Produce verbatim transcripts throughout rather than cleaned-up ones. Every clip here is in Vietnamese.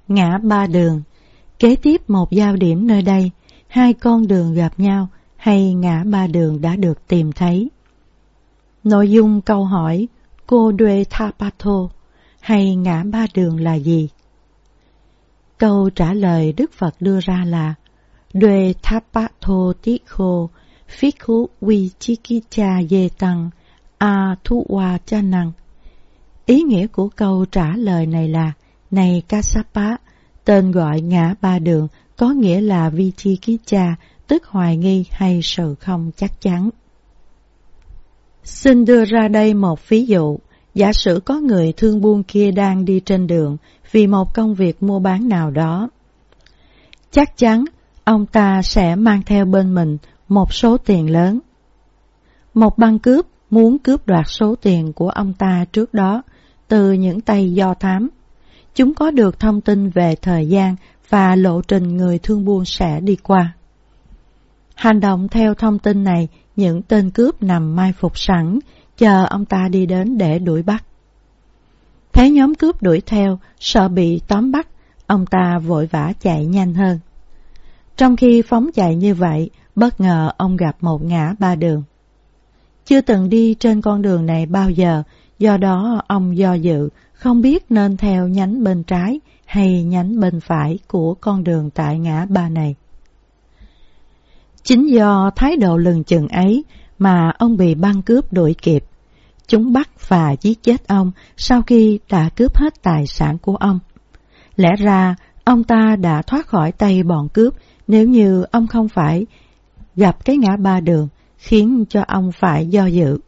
Ngã ba đường. Kế tiếp một giao điểm nơi đây, hai con đường gặp nhau hay ngã ba đường đã được tìm thấy. Nội dung câu hỏi Kodwe Thapato hay ngã ba đường là gì? Câu trả lời Đức Phật đưa ra là Dwe Thapato Tikho Phikhu Vichikicha Yetang A Thuwa Chanang. Ý nghĩa của câu trả lời này là: Này Kassapa, tên gọi ngã ba đường có nghĩa là Vichikicha, tức hoài nghi hay sự không chắc chắn. Xin đưa ra đây một ví dụ. Giả sử có người thương buôn kia đang đi trên đường vì một công việc mua bán nào đó. Chắc chắn ông ta sẽ mang theo bên mình một số tiền lớn. Một băng cướp muốn cướp đoạt số tiền của ông ta trước đó từ những tay do thám. Chúng có được thông tin về thời gian và lộ trình người thương buôn sẽ đi qua. Hành động theo thông tin này, những tên cướp nằm mai phục sẵn, chờ ông ta đi đến để đuổi bắt. Thấy nhóm cướp đuổi theo, sợ bị tóm bắt, ông ta vội vã chạy nhanh hơn. Trong khi phóng chạy như vậy, bất ngờ ông gặp một ngã ba đường. Chưa từng đi trên con đường này bao giờ, do đó ông do dự, không biết nên theo nhánh bên trái hay nhánh bên phải của con đường tại ngã ba này. Chính do thái độ lừng chừng ấy mà ông bị băng cướp đuổi kịp. Chúng bắt và giết chết ông sau khi đã cướp hết tài sản của ông. Lẽ ra ông ta đã thoát khỏi tay bọn cướp nếu như ông không phải gặp cái ngã ba đường khiến cho ông phải do dự.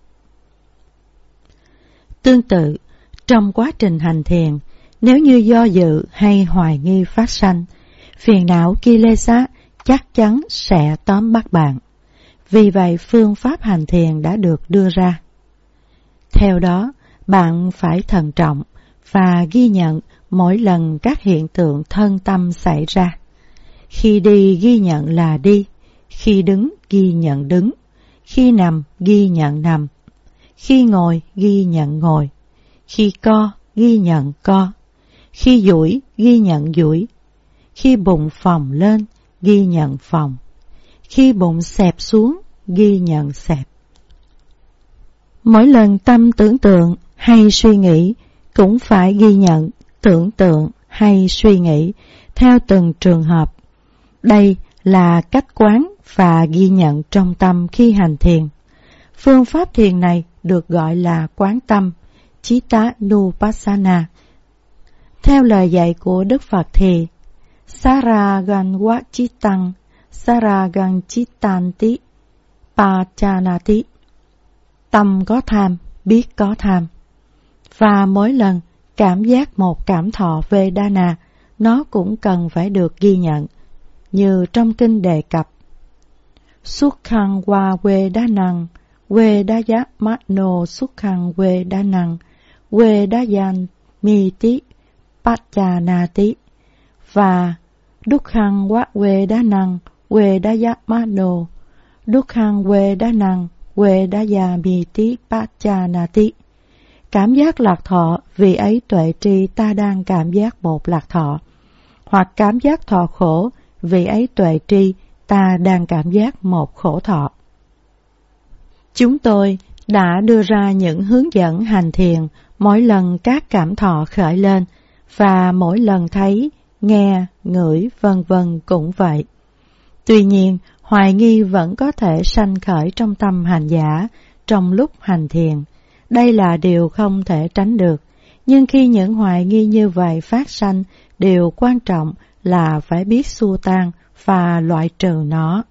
Tương tự, trong quá trình hành thiền, nếu như do dự hay hoài nghi phát sanh, phiền não Kilesa chắc chắn sẽ tóm bắt bạn. Vì vậy phương pháp hành thiền đã được đưa ra. Theo đó, bạn phải thận trọng và ghi nhận mỗi lần các hiện tượng thân tâm xảy ra. Khi đi ghi nhận là đi, khi đứng ghi nhận đứng, khi nằm ghi nhận nằm, khi ngồi ghi nhận ngồi, khi co ghi nhận co, khi duỗi ghi nhận duỗi, khi bụng phồng lên ghi nhận phồng, khi bụng xẹp xuống ghi nhận xẹp. Mỗi lần tâm tưởng tượng hay suy nghĩ cũng phải ghi nhận tưởng tượng hay suy nghĩ theo từng trường hợp. Đây là cách quán và ghi nhận trong tâm khi hành thiền. Phương pháp thiền này được gọi là quán tâm, Chittanupassana. Theo lời dạy của Đức Phật thì Saraganwa Chittang, Saragan Chittanti, Pachanati. Tâm có tham, biết có tham. Và mỗi lần cảm giác một cảm thọ Vedana, nó cũng cần phải được ghi nhận, như trong kinh đề cập. Sukhang wa Vedanang, Vedaya Mano Sukhang Vedanang, Vedayan Miti Pachanati. Và Dukhang wa Vedanang, Vedaya Mano, Dukhang Vedanang, Vedaya Miti Pachanati. Cảm giác lạc thọ, vì ấy tuệ tri ta đang cảm giác một lạc thọ. Hoặc cảm giác thọ khổ, vì ấy tuệ tri ta đang cảm giác một khổ thọ. Chúng tôi đã đưa ra những hướng dẫn hành thiền mỗi lần các cảm thọ khởi lên, và mỗi lần thấy, nghe, ngửi, vân vân cũng vậy. Tuy nhiên, hoài nghi vẫn có thể sanh khởi trong tâm hành giả trong lúc hành thiền. Đây là điều không thể tránh được, nhưng khi những hoài nghi như vậy phát sanh, điều quan trọng là phải biết xua tan và loại trừ nó.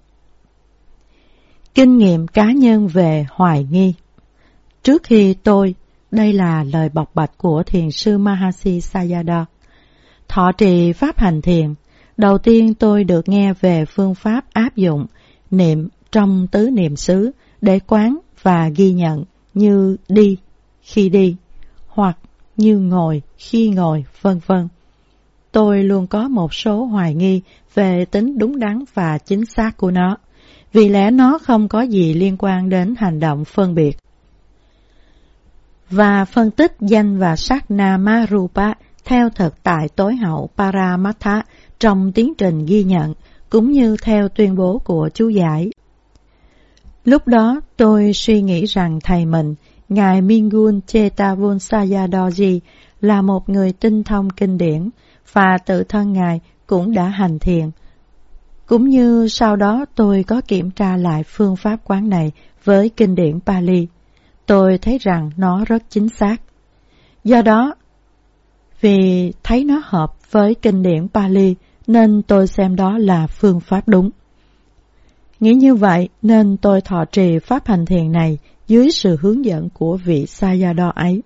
Kinh nghiệm cá nhân về hoài nghi. Trước khi tôi, đây là lời bộc bạch của thiền sư Mahasi Sayadaw, thọ trì pháp hành thiền, đầu tiên tôi được nghe về phương pháp áp dụng niệm trong tứ niệm xứ để quán và ghi nhận như đi khi đi, hoặc như ngồi khi ngồi, vân vân. Tôi luôn có một số hoài nghi về tính đúng đắn và chính xác của nó, vì lẽ nó không có gì liên quan đến hành động phân biệt. Và phân tích danh và sắc Nama Rupa theo thực tại tối hậu Paramattha trong tiến trình ghi nhận, cũng như theo tuyên bố của chú giải. Lúc đó tôi suy nghĩ rằng thầy mình, Ngài Mingun Chetavonsayadaji, là một người tinh thông kinh điển, và tự thân Ngài cũng đã hành thiền. Cũng như sau đó tôi có kiểm tra lại phương pháp quán này với kinh điển Pali, tôi thấy rằng nó rất chính xác. Do đó, vì thấy nó hợp với kinh điển Pali, nên tôi xem đó là phương pháp đúng. Nghĩ như vậy nên tôi thọ trì pháp hành thiền này dưới sự hướng dẫn của vị Sayadaw ấy.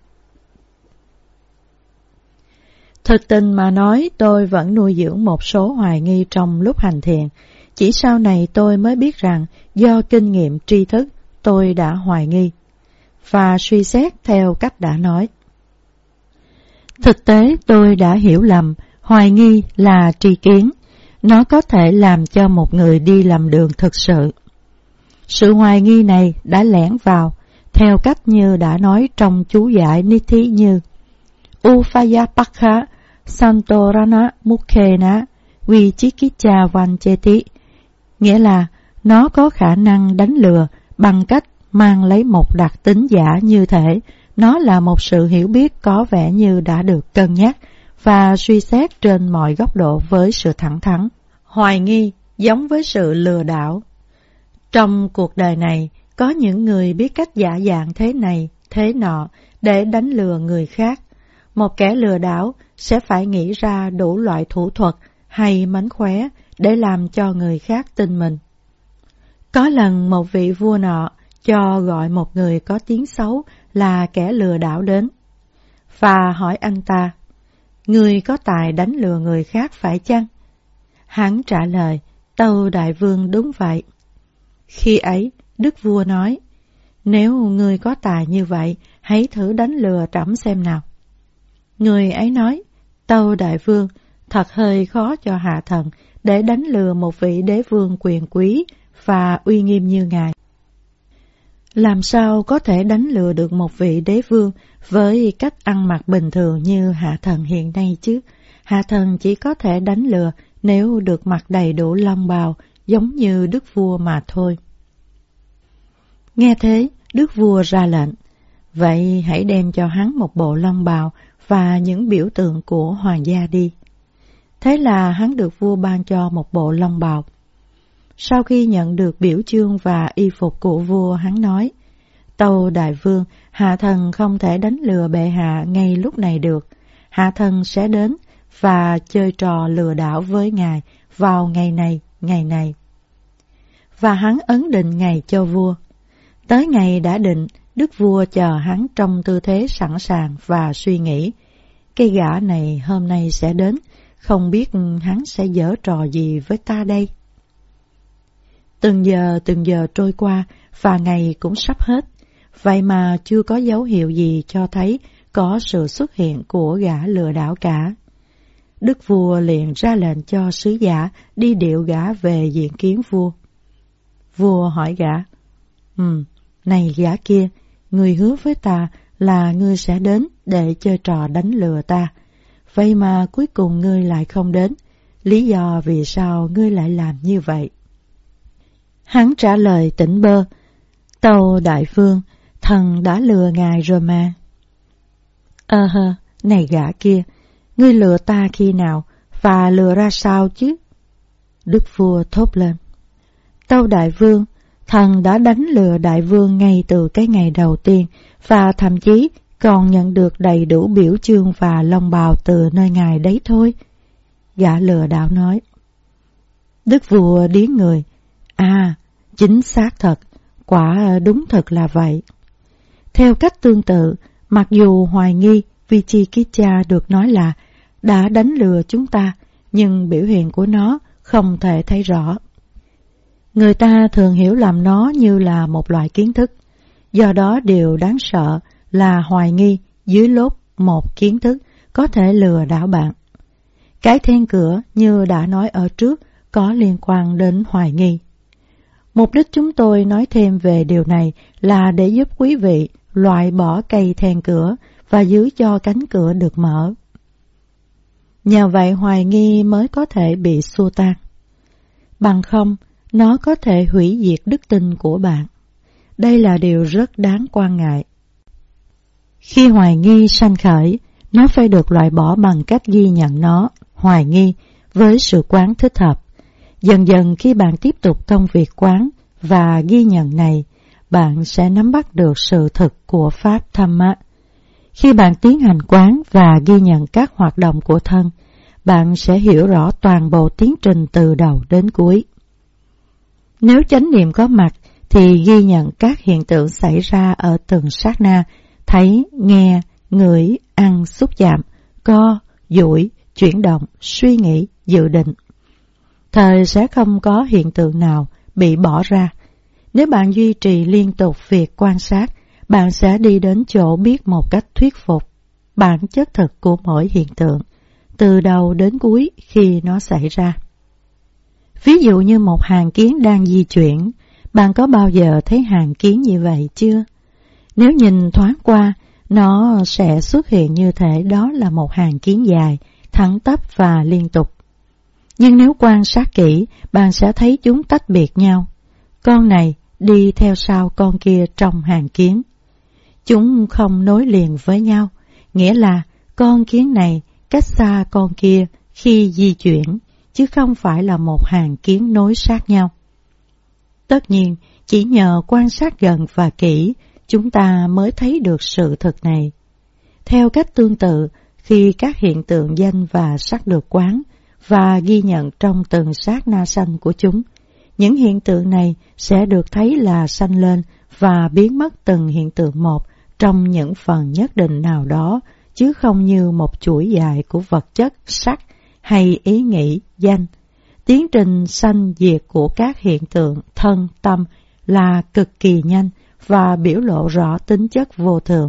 Thực tình mà nói, tôi vẫn nuôi dưỡng một số hoài nghi trong lúc hành thiền. Chỉ sau này tôi mới biết rằng do kinh nghiệm tri thức tôi đã hoài nghi, và suy xét theo cách đã nói. Thực tế tôi đã hiểu lầm, hoài nghi là tri kiến. Nó có thể làm cho một người đi lầm đường thực sự. Sự hoài nghi này đã lẻn vào, theo cách như đã nói trong chú giải Nithi như Upayapakha Santorana Mukhena Vichikicha Vancheti, nghĩa là nó có khả năng đánh lừa bằng cách mang lấy một đặc tính giả như thể nó là một sự hiểu biết có vẻ như đã được cân nhắc và suy xét trên mọi góc độ với sự thẳng thắn. Hoài nghi giống với sự lừa đảo. Trong cuộc đời này, có những người biết cách giả dạng thế này, thế nọ để đánh lừa người khác. Một kẻ lừa đảo sẽ phải nghĩ ra đủ loại thủ thuật hay mánh khóe để làm cho người khác tin mình. Có lần một vị vua nọ cho gọi một người có tiếng xấu là kẻ lừa đảo đến, và hỏi anh ta, người có tài đánh lừa người khác phải chăng? Hắn trả lời, tâu đại vương đúng vậy. Khi ấy, đức vua nói, nếu người có tài như vậy, hãy thử đánh lừa trẫm xem nào. Người ấy nói, tâu đại vương, thật hơi khó cho hạ thần để đánh lừa một vị đế vương quyền quý và uy nghiêm như ngài. Làm sao có thể đánh lừa được một vị đế vương với cách ăn mặc bình thường như hạ thần hiện nay chứ? Hạ thần chỉ có thể đánh lừa nếu được mặc đầy đủ long bào giống như đức vua mà thôi. Nghe thế, đức vua ra lệnh, vậy hãy đem cho hắn một bộ long bào và những biểu tượng của hoàng gia đi. Thế là hắn được vua ban cho một bộ long bào. Sau khi nhận được biểu chương và y phục của vua, hắn nói, tâu đại vương, hạ thần không thể đánh lừa bệ hạ ngay lúc này được. Hạ thần sẽ đến và chơi trò lừa đảo với ngài vào ngày này, ngày này. Và hắn ấn định ngày cho vua. Tới ngày đã định, đức vua chờ hắn trong tư thế sẵn sàng và suy nghĩ, cái gã này hôm nay sẽ đến, không biết hắn sẽ giở trò gì với ta đây. Từng giờ từng giờ trôi qua và ngày cũng sắp hết, vậy mà chưa có dấu hiệu gì cho thấy có sự xuất hiện của gã lừa đảo cả. Đức vua liền ra lệnh cho sứ giả đi điệu gã về diện kiến vua. Vua hỏi gã, Ừ, này gã kia, ngươi hứa với ta là ngươi sẽ đến để chơi trò đánh lừa ta, vậy mà cuối cùng ngươi lại không đến, lý do vì sao ngươi lại làm như vậy? Hắn trả lời tỉnh bơ, tâu đại vương, thần đã lừa ngài rồi mà. Ơ ờ hơ, này gã kia, ngươi lừa ta khi nào và lừa ra sao chứ? Đức vua thốt lên, tâu đại vương, thần đã đánh lừa đại vương ngay từ cái ngày đầu tiên và thậm chí còn nhận được đầy đủ biểu chương và long bào từ nơi ngài đấy thôi. Gã lừa đảo nói. Đức vua điếng người, à, chính xác thật, quả đúng thật là vậy. Theo cách tương tự, mặc dù hoài nghi Vichikicha được nói là đã đánh lừa chúng ta, nhưng biểu hiện của nó không thể thấy rõ. Người ta thường hiểu lầm nó như là một loại kiến thức, do đó điều đáng sợ là hoài nghi dưới lốt một kiến thức có thể lừa đảo bạn. Cái then cửa như đã nói ở trước có liên quan đến hoài nghi. Mục đích chúng tôi nói thêm về điều này là để giúp quý vị loại bỏ cây then cửa và giữ cho cánh cửa được mở. Nhờ vậy hoài nghi mới có thể bị xua tan. Bằng không, nó có thể hủy diệt đức tin của bạn. Đây là điều rất đáng quan ngại. Khi hoài nghi sanh khởi, nó phải được loại bỏ bằng cách ghi nhận nó, hoài nghi, với sự quán thích hợp. Dần dần khi bạn tiếp tục công việc quán và ghi nhận này, bạn sẽ nắm bắt được sự thực của Pháp Dhamma. Khi bạn tiến hành quán và ghi nhận các hoạt động của thân, bạn sẽ hiểu rõ toàn bộ tiến trình từ đầu đến cuối. Nếu chánh niệm có mặt, thì ghi nhận các hiện tượng xảy ra ở từng sát na, thấy, nghe, ngửi, ăn, xúc chạm, co, duỗi, chuyển động, suy nghĩ, dự định. Thời sẽ không có hiện tượng nào bị bỏ ra. Nếu bạn duy trì liên tục việc quan sát, bạn sẽ đi đến chỗ biết một cách thuyết phục bản chất thực của mỗi hiện tượng, từ đầu đến cuối khi nó xảy ra. Ví dụ như một hàng kiến đang di chuyển, bạn có bao giờ thấy hàng kiến như vậy chưa? Nếu nhìn thoáng qua, nó sẽ xuất hiện như thể đó là một hàng kiến dài, thẳng tắp và liên tục. Nhưng nếu quan sát kỹ, bạn sẽ thấy chúng tách biệt nhau. Con này đi theo sau con kia trong hàng kiến. Chúng không nối liền với nhau, nghĩa là con kiến này cách xa con kia khi di chuyển, chứ không phải là một hàng kiến nối sát nhau. Tất nhiên, chỉ nhờ quan sát gần và kỹ, chúng ta mới thấy được sự thực này. Theo cách tương tự, khi các hiện tượng danh và sắc được quán và ghi nhận trong từng sát na sanh của chúng, những hiện tượng này sẽ được thấy là sanh lên và biến mất từng hiện tượng một trong những phần nhất định nào đó, chứ không như một chuỗi dài của vật chất, sắc hay ý nghĩ, danh. Tiến trình sanh diệt của các hiện tượng thân, tâm là cực kỳ nhanh và biểu lộ rõ tính chất vô thường.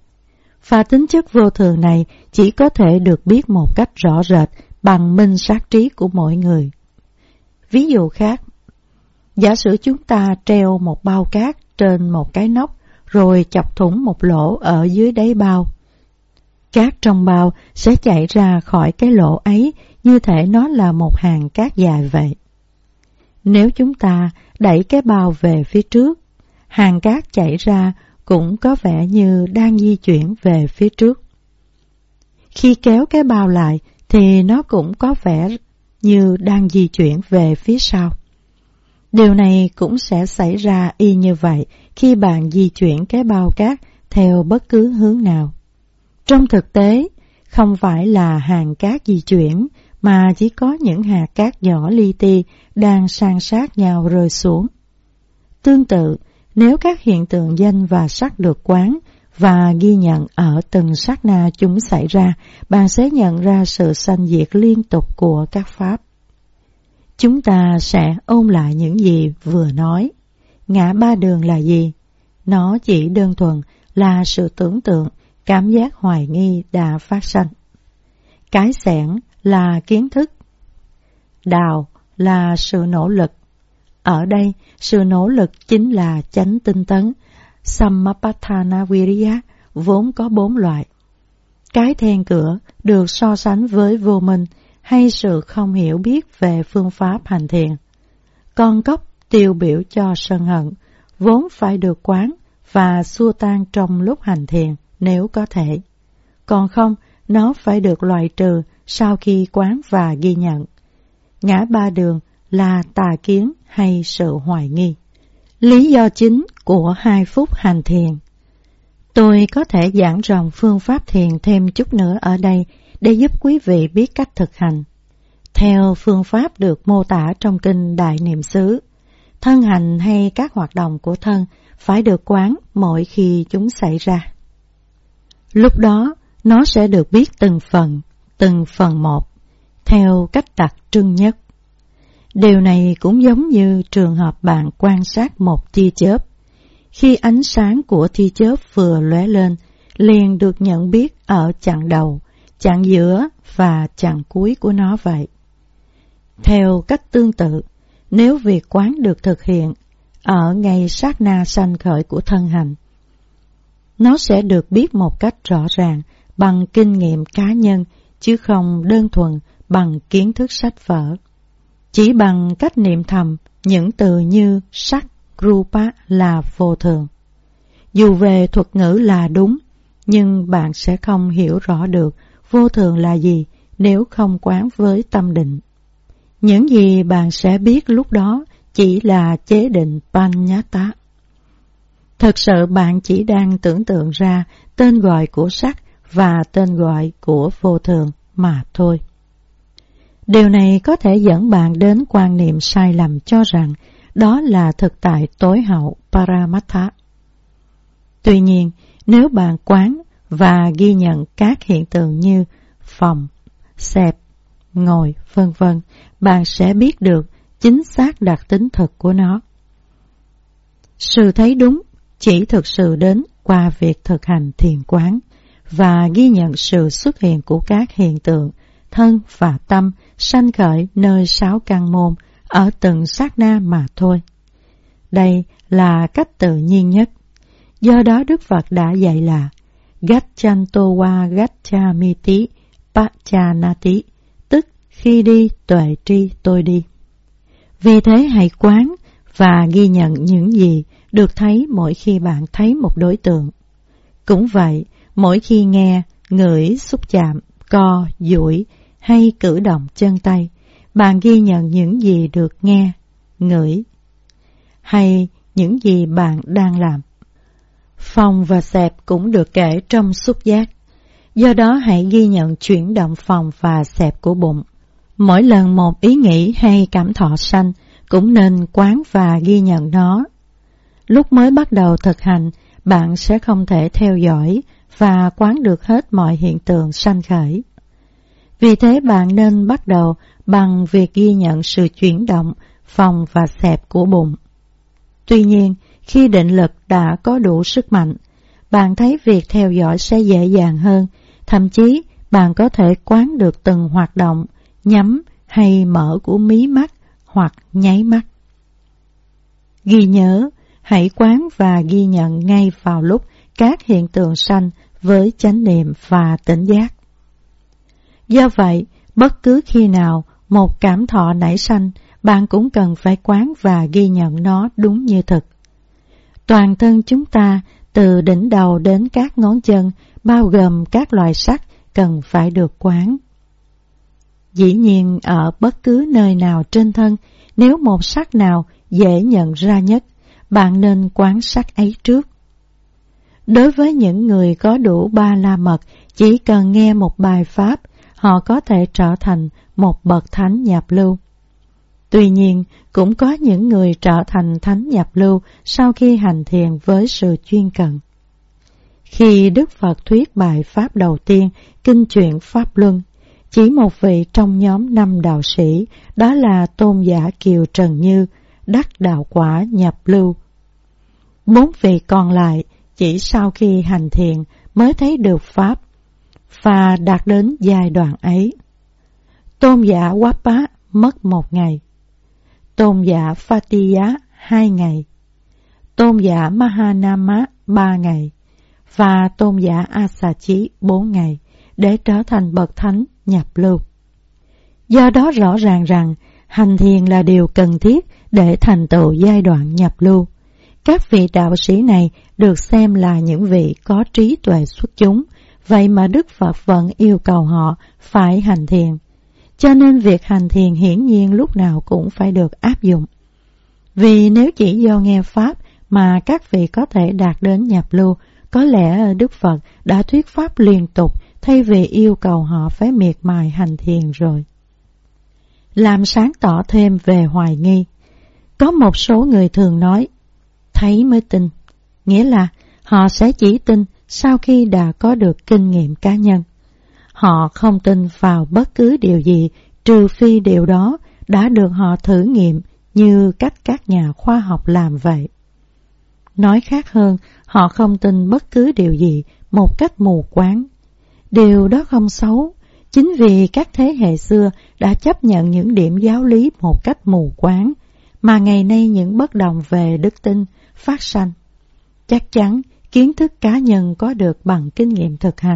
Và tính chất vô thường này chỉ có thể được biết một cách rõ rệt bằng minh sát trí của mỗi người. Ví dụ khác, giả sử chúng ta treo một bao cát trên một cái nóc rồi chọc thủng một lỗ ở dưới đáy bao. Cát trong bao sẽ chảy ra khỏi cái lỗ ấy như thể nó là một hàng cát dài vậy. Nếu chúng ta đẩy cái bao về phía trước, hàng cát chảy ra cũng có vẻ như đang di chuyển về phía trước. Khi kéo cái bao lại thì nó cũng có vẻ như đang di chuyển về phía sau. Điều này cũng sẽ xảy ra y như vậy khi bạn di chuyển cái bao cát theo bất cứ hướng nào. Trong thực tế, không phải là hàng cát di chuyển, mà chỉ có những hạt cát nhỏ li ti đang san sát nhau rơi xuống. Tương tự, nếu các hiện tượng danh và sắc được quán và ghi nhận ở từng sát na chúng xảy ra, bạn sẽ nhận ra sự sanh diệt liên tục của các pháp. Chúng ta sẽ ôn lại những gì vừa nói. Ngã ba đường là gì? Nó chỉ đơn thuần là sự tưởng tượng, cảm giác hoài nghi đã phát sanh. Cái xẻng là kiến thức. Đào là sự nỗ lực. Ở đây, sự nỗ lực chính là chánh tinh tấn, Sammapatthana Viriya, vốn có bốn loại. Cái then cửa được so sánh với vô minh hay sự không hiểu biết về phương pháp hành thiền. Con cốc tiêu biểu cho sân hận, vốn phải được quán và xua tan trong lúc hành thiền nếu có thể. Còn không, nó phải được loại trừ sau khi quán và ghi nhận. Ngã ba đường là tà kiến hay sự hoài nghi. Lý do chính của hai phút hành thiền. Tôi có thể giảng rộng phương pháp thiền thêm chút nữa ở đây để giúp quý vị biết cách thực hành. Theo phương pháp được mô tả trong kinh Đại Niệm xứ, thân hành hay các hoạt động của thân phải được quán mỗi khi chúng xảy ra. Lúc đó, nó sẽ được biết từng phần, từng phần một, theo cách đặc trưng nhất. Điều này cũng giống như trường hợp bạn quan sát một tia chớp. Khi ánh sáng của tia chớp vừa lóe lên, liền được nhận biết ở chặng đầu, chặng giữa và chặng cuối của nó vậy. Theo cách tương tự, nếu việc quán được thực hiện ở ngay sát na sanh khởi của thân hành, nó sẽ được biết một cách rõ ràng bằng kinh nghiệm cá nhân chứ không đơn thuần bằng kiến thức sách vở. Chỉ bằng cách niệm thầm những từ như sắc, rupa là vô thường. Dù về thuật ngữ là đúng, nhưng bạn sẽ không hiểu rõ được vô thường là gì nếu không quán với tâm định. Những gì bạn sẽ biết lúc đó chỉ là chế định Paññāta. Thực sự bạn chỉ đang tưởng tượng ra tên gọi của sắc và tên gọi của vô thường mà thôi. Điều này có thể dẫn bạn đến quan niệm sai lầm cho rằng đó là thực tại tối hậu Paramattha. Tuy nhiên, nếu bạn quán và ghi nhận các hiện tượng như phòng, xẹp, ngồi, vân vân, bạn sẽ biết được chính xác đặc tính thực của nó. Sự thấy đúng chỉ thực sự đến qua việc thực hành thiền quán và ghi nhận sự xuất hiện của các hiện tượng thân và tâm sanh khởi nơi sáu căn môn ở từng sát na mà thôi. Đây là cách tự nhiên nhất. Do đó Đức Phật đã dạy là Gacchanto wa gacchamiti paccanati, tức khi đi tuệ tri tôi đi. Vì thế hãy quán và ghi nhận những gì được thấy mỗi khi bạn thấy một đối tượng. Cũng vậy, mỗi khi nghe, ngửi, xúc chạm, co, duỗi hay cử động chân tay, bạn ghi nhận những gì được nghe, ngửi hay những gì bạn đang làm. Phòng và xẹp cũng được kể trong xúc giác. Do đó hãy ghi nhận chuyển động phòng và xẹp của bụng. Mỗi lần một ý nghĩ hay cảm thọ sanh cũng nên quán và ghi nhận nó. Lúc mới bắt đầu thực hành, bạn sẽ không thể theo dõi và quán được hết mọi hiện tượng sanh khởi. Vì thế bạn nên bắt đầu bằng việc ghi nhận sự chuyển động, phòng và xẹp của bụng. Tuy nhiên, khi định lực đã có đủ sức mạnh, bạn thấy việc theo dõi sẽ dễ dàng hơn, thậm chí bạn có thể quán được từng hoạt động, nhắm hay mở của mí mắt hoặc nháy mắt. Ghi nhớ, hãy quán và ghi nhận ngay vào lúc các hiện tượng sanh với chánh niệm và tỉnh giác. Do vậy, bất cứ khi nào một cảm thọ nảy sanh, bạn cũng cần phải quán và ghi nhận nó đúng như thực. Toàn thân chúng ta, từ đỉnh đầu đến các ngón chân, bao gồm các loại sắc, cần phải được quán. Dĩ nhiên, ở bất cứ nơi nào trên thân, nếu một sắc nào dễ nhận ra nhất, bạn nên quán sắc ấy trước. Đối với những người có đủ ba la mật, chỉ cần nghe một bài pháp, họ có thể trở thành một bậc thánh nhập lưu. Tuy nhiên, cũng có những người trở thành thánh nhập lưu sau khi hành thiền với sự chuyên cần. Khi Đức Phật thuyết bài pháp đầu tiên, Kinh Chuyện Pháp Luân, chỉ một vị trong nhóm năm đạo sĩ, đó là Tôn giả Kiều Trần Như, đắc đạo quả nhập lưu. Bốn vị còn lại chỉ sau khi hành thiền mới thấy được pháp và đạt đến giai đoạn ấy. Tôn giả Wappa mất một ngày, Tôn giả Phatiya hai ngày, Tôn giả Mahanama ba ngày và Tôn giả Asachi bốn ngày để trở thành bậc thánh nhập lưu. Do đó rõ ràng rằng hành thiền là điều cần thiết để thành tựu giai đoạn nhập lưu. Các vị đạo sĩ này được xem là những vị có trí tuệ xuất chúng, vậy mà Đức Phật vẫn yêu cầu họ phải hành thiền. Cho nên việc hành thiền hiển nhiên lúc nào cũng phải được áp dụng. Vì nếu chỉ do nghe Pháp mà các vị có thể đạt đến nhập lưu, có lẽ Đức Phật đã thuyết Pháp liên tục thay vì yêu cầu họ phải miệt mài hành thiền rồi. Làm sáng tỏ thêm về hoài nghi. Có một số người thường nói, thấy mới tin, nghĩa là họ sẽ chỉ tin sau khi đã có được kinh nghiệm cá nhân. Họ không tin vào bất cứ điều gì trừ phi điều đó đã được họ thử nghiệm như cách các nhà khoa học làm vậy. Nói khác hơn, họ không tin bất cứ điều gì một cách mù quáng. Điều đó không xấu, chính vì các thế hệ xưa đã chấp nhận những điểm giáo lý một cách mù quáng, mà ngày nay những bất đồng về đức tin phát sanh. Chắc chắn kiến thức cá nhân có được bằng kinh nghiệm thực hành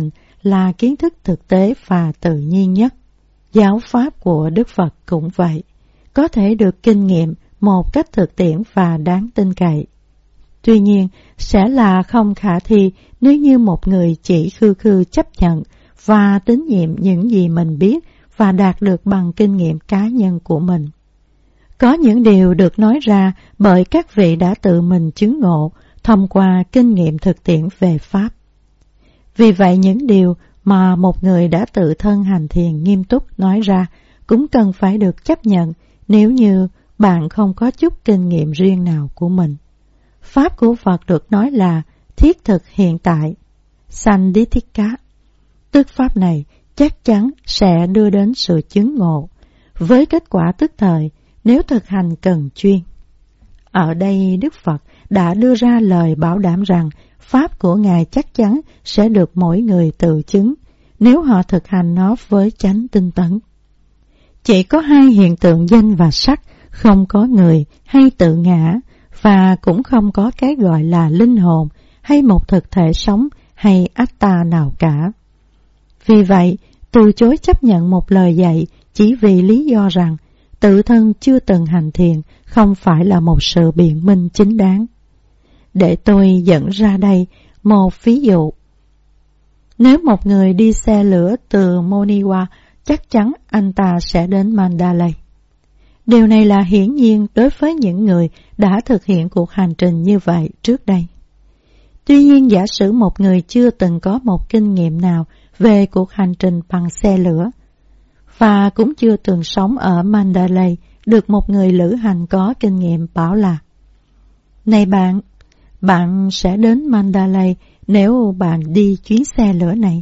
là kiến thức thực tế và tự nhiên nhất. Giáo pháp của Đức Phật cũng vậy, có thể được kinh nghiệm một cách thực tiễn và đáng tin cậy. Tuy nhiên, sẽ là không khả thi nếu như một người chỉ khư khư chấp nhận và tín nhiệm những gì mình biết và đạt được bằng kinh nghiệm cá nhân của mình. Có những điều được nói ra bởi các vị đã tự mình chứng ngộ thông qua kinh nghiệm thực tiễn về Pháp. Vì vậy những điều mà một người đã tự thân hành thiền nghiêm túc nói ra cũng cần phải được chấp nhận nếu như bạn không có chút kinh nghiệm riêng nào của mình. Pháp của Phật được nói là thiết thực hiện tại, Sandithika. Tức Pháp này chắc chắn sẽ đưa đến sự chứng ngộ, với kết quả tức thời nếu thực hành cần chuyên. Ở đây Đức Phật đã đưa ra lời bảo đảm rằng Pháp của Ngài chắc chắn sẽ được mỗi người tự chứng nếu họ thực hành nó với chánh tinh tấn. Chỉ có hai hiện tượng danh và sắc, không có người hay tự ngã, và cũng không có cái gọi là linh hồn hay một thực thể sống hay atta nào cả. Vì vậy, từ chối chấp nhận một lời dạy chỉ vì lý do rằng tự thân chưa từng hành thiền không phải là một sự biện minh chính đáng. Để tôi dẫn ra đây một ví dụ. Nếu một người đi xe lửa từ Moniwa, chắc chắn anh ta sẽ đến Mandalay. Điều này là hiển nhiên đối với những người đã thực hiện cuộc hành trình như vậy trước đây. Tuy nhiên, giả sử một người chưa từng có một kinh nghiệm nào về cuộc hành trình bằng xe lửa và cũng chưa từng sống ở Mandalay, được một người lữ hành có kinh nghiệm bảo là: "Này bạn, bạn sẽ đến Mandalay nếu bạn đi chuyến xe lửa này."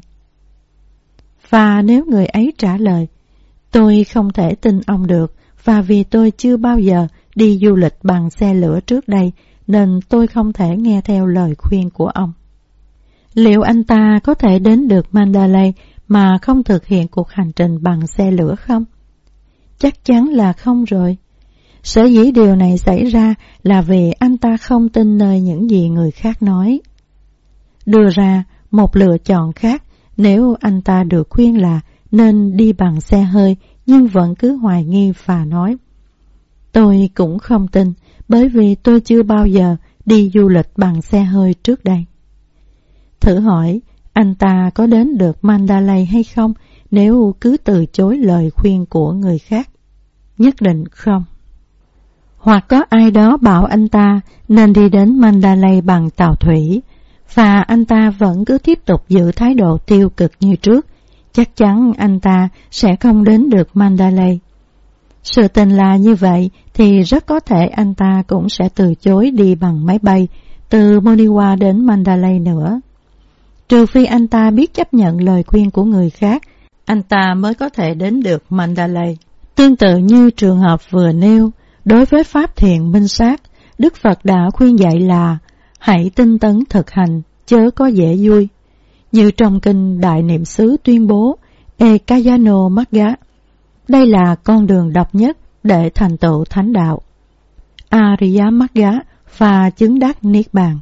Và nếu người ấy trả lời: "Tôi không thể tin ông được, và vì tôi chưa bao giờ đi du lịch bằng xe lửa trước đây, nên tôi không thể nghe theo lời khuyên của ông." Liệu anh ta có thể đến được Mandalay mà không thực hiện cuộc hành trình bằng xe lửa không? Chắc chắn là không rồi. Sở dĩ điều này xảy ra là vì anh ta không tin nơi những gì người khác nói. Đưa ra một lựa chọn khác nếu anh ta được khuyên là nên đi bằng xe hơi nhưng vẫn cứ hoài nghi và nói: "Tôi cũng không tin, bởi vì tôi chưa bao giờ đi du lịch bằng xe hơi trước đây." Thử hỏi, anh ta có đến được Mandalay hay không nếu cứ từ chối lời khuyên của người khác? Nhất định không. Hoặc có ai đó bảo anh ta nên đi đến Mandalay bằng tàu thủy, và anh ta vẫn cứ tiếp tục giữ thái độ tiêu cực như trước, chắc chắn anh ta sẽ không đến được Mandalay. Sự tình là như vậy thì rất có thể anh ta cũng sẽ từ chối đi bằng máy bay từ Moniwa đến Mandalay nữa. Trừ phi anh ta biết chấp nhận lời khuyên của người khác, anh ta mới có thể đến được Mandalay. Tương tự như trường hợp vừa nêu, đối với pháp thiền minh sát, Đức Phật đã khuyên dạy là hãy tinh tấn thực hành, chớ có dễ vui. Như trong kinh Đại Niệm xứ tuyên bố Ekayano Magga, đây là con đường độc nhất để thành tựu thánh đạo, Ariya Magga và chứng đắc Niết Bàn.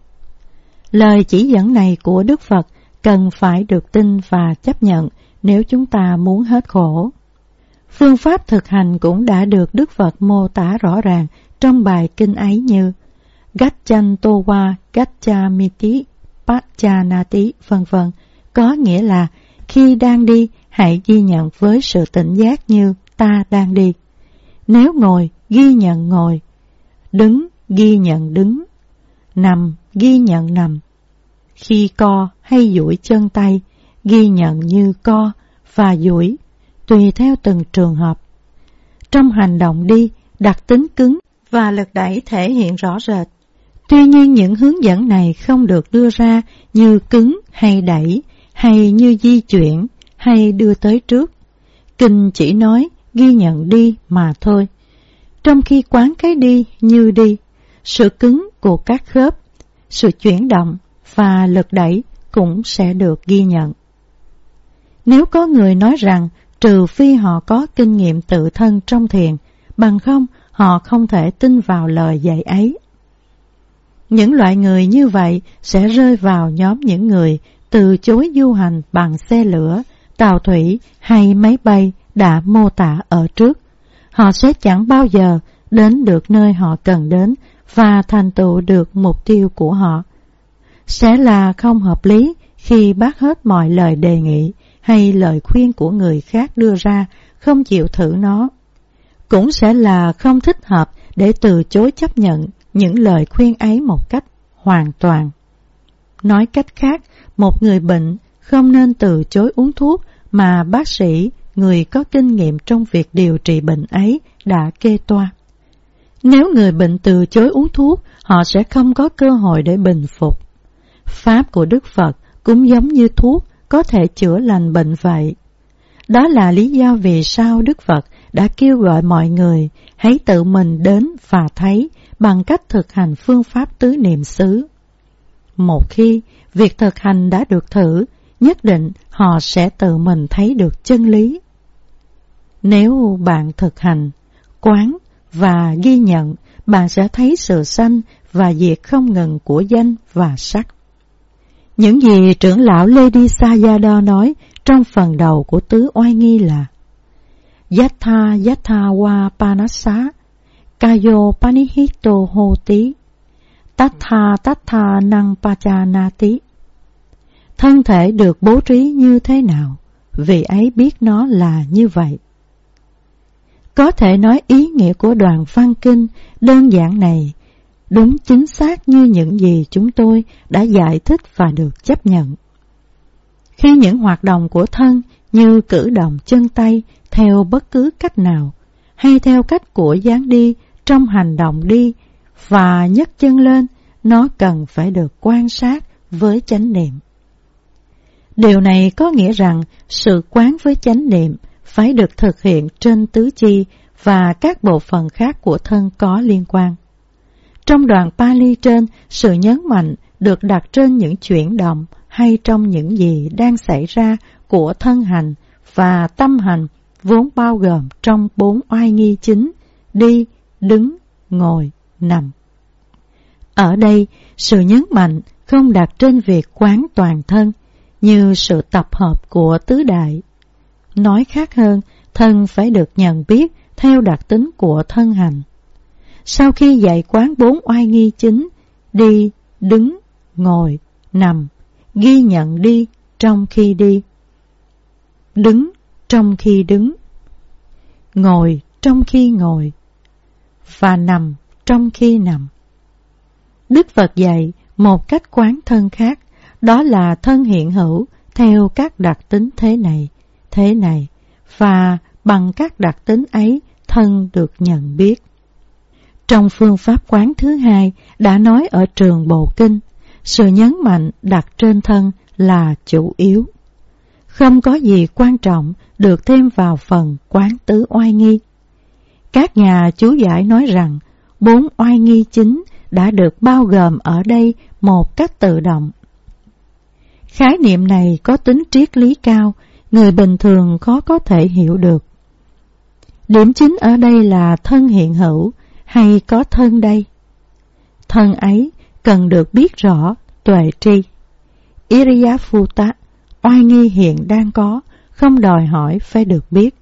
Lời chỉ dẫn này của Đức Phật cần phải được tin và chấp nhận nếu chúng ta muốn hết khổ. Phương pháp thực hành cũng đã được Đức Phật mô tả rõ ràng trong bài kinh ấy như Gacchantowa Gacchamiti Pachanati vân vân, có nghĩa là khi đang đi hãy ghi nhận với sự tỉnh giác như ta đang đi. Nếu ngồi, ghi nhận ngồi. Đứng, ghi nhận đứng. Nằm, ghi nhận nằm. Khi co hay duỗi chân tay, ghi nhận như co và duỗi, tùy theo từng trường hợp. Trong hành động đi, đặc tính cứng và lực đẩy thể hiện rõ rệt. Tuy nhiên những hướng dẫn này không được đưa ra như cứng hay đẩy, hay như di chuyển, hay đưa tới trước. Kinh chỉ nói ghi nhận đi mà thôi. Trong khi quán cái đi như đi, sự cứng của các khớp, sự chuyển động và lực đẩy cũng sẽ được ghi nhận. Nếu có người nói rằng trừ phi họ có kinh nghiệm tự thân trong thiền, bằng không họ không thể tin vào lời dạy ấy. Những loại người như vậy sẽ rơi vào nhóm những người từ chối du hành bằng xe lửa, tàu thủy hay máy bay đã mô tả ở trước, họ sẽ chẳng bao giờ đến được nơi họ cần đến và thành tựu được mục tiêu của họ. Sẽ là không hợp lý khi bác hết mọi lời đề nghị hay lời khuyên của người khác đưa ra, không chịu thử nó. Cũng sẽ là không thích hợp để từ chối chấp nhận những lời khuyên ấy một cách hoàn toàn. Nói cách khác, một người bệnh không nên từ chối uống thuốc mà bác sĩ, người có kinh nghiệm trong việc điều trị bệnh ấy, đã kê toa. Nếu người bệnh từ chối uống thuốc, họ sẽ không có cơ hội để bình phục. Pháp của Đức Phật cũng giống như thuốc có thể chữa lành bệnh vậy. Đó là lý do vì sao Đức Phật đã kêu gọi mọi người hãy tự mình đến và thấy bằng cách thực hành phương pháp tứ niệm xứ. Một khi việc thực hành đã được thử, nhất định họ sẽ tự mình thấy được chân lý. Nếu bạn thực hành, quán và ghi nhận, bạn sẽ thấy sự sanh và diệt không ngừng của danh và sắc. Những gì trưởng lão Ledi Sayadaw nói trong phần đầu của tứ oai nghi là: Yatha yatha wa panasa kayo panihito hoti tatha tatha năng pachanati. Thân thể được bố trí như thế nào, vị ấy biết nó là như vậy. Có thể nói ý nghĩa của đoạn văn kinh đơn giản này đúng chính xác như những gì chúng tôi đã giải thích và được chấp nhận. Khi những hoạt động của thân như cử động chân tay theo bất cứ cách nào, hay theo cách của dáng đi trong hành động đi và nhấc chân lên, nó cần phải được quan sát với chánh niệm. Điều này có nghĩa rằng sự quán với chánh niệm phải được thực hiện trên tứ chi và các bộ phận khác của thân có liên quan. Trong đoạn Pali trên, sự nhấn mạnh được đặt trên những chuyển động hay trong những gì đang xảy ra của thân hành và tâm hành, vốn bao gồm trong bốn oai nghi chính: đi, đứng, ngồi, nằm. Ở đây, sự nhấn mạnh không đặt trên việc quán toàn thân như sự tập hợp của tứ đại. Nói khác hơn, thân phải được nhận biết theo đặc tính của thân hành. Sau khi dạy quán bốn oai nghi chính: đi, đứng, ngồi, nằm, ghi nhận đi trong khi đi, đứng trong khi đứng, ngồi trong khi ngồi và nằm trong khi nằm. Đức Phật dạy một cách quán thân khác, đó là thân hiện hữu theo các đặc tính thế này, thế này, và bằng các đặc tính ấy thân được nhận biết. Trong phương pháp quán thứ hai đã nói ở Trường Bộ Kinh, sự nhấn mạnh đặt trên thân là chủ yếu. Không có gì quan trọng được thêm vào phần quán tứ oai nghi. Các nhà chú giải nói rằng bốn oai nghi chính đã được bao gồm ở đây một cách tự động. Khái niệm này có tính triết lý cao, người bình thường khó có thể hiểu được. Điểm chính ở đây là thân hiện hữu hay có thân đây. Thân ấy cần được biết rõ, tuệ tri. Iriyaputta, oai nghi hiện đang có, không đòi hỏi phải được biết.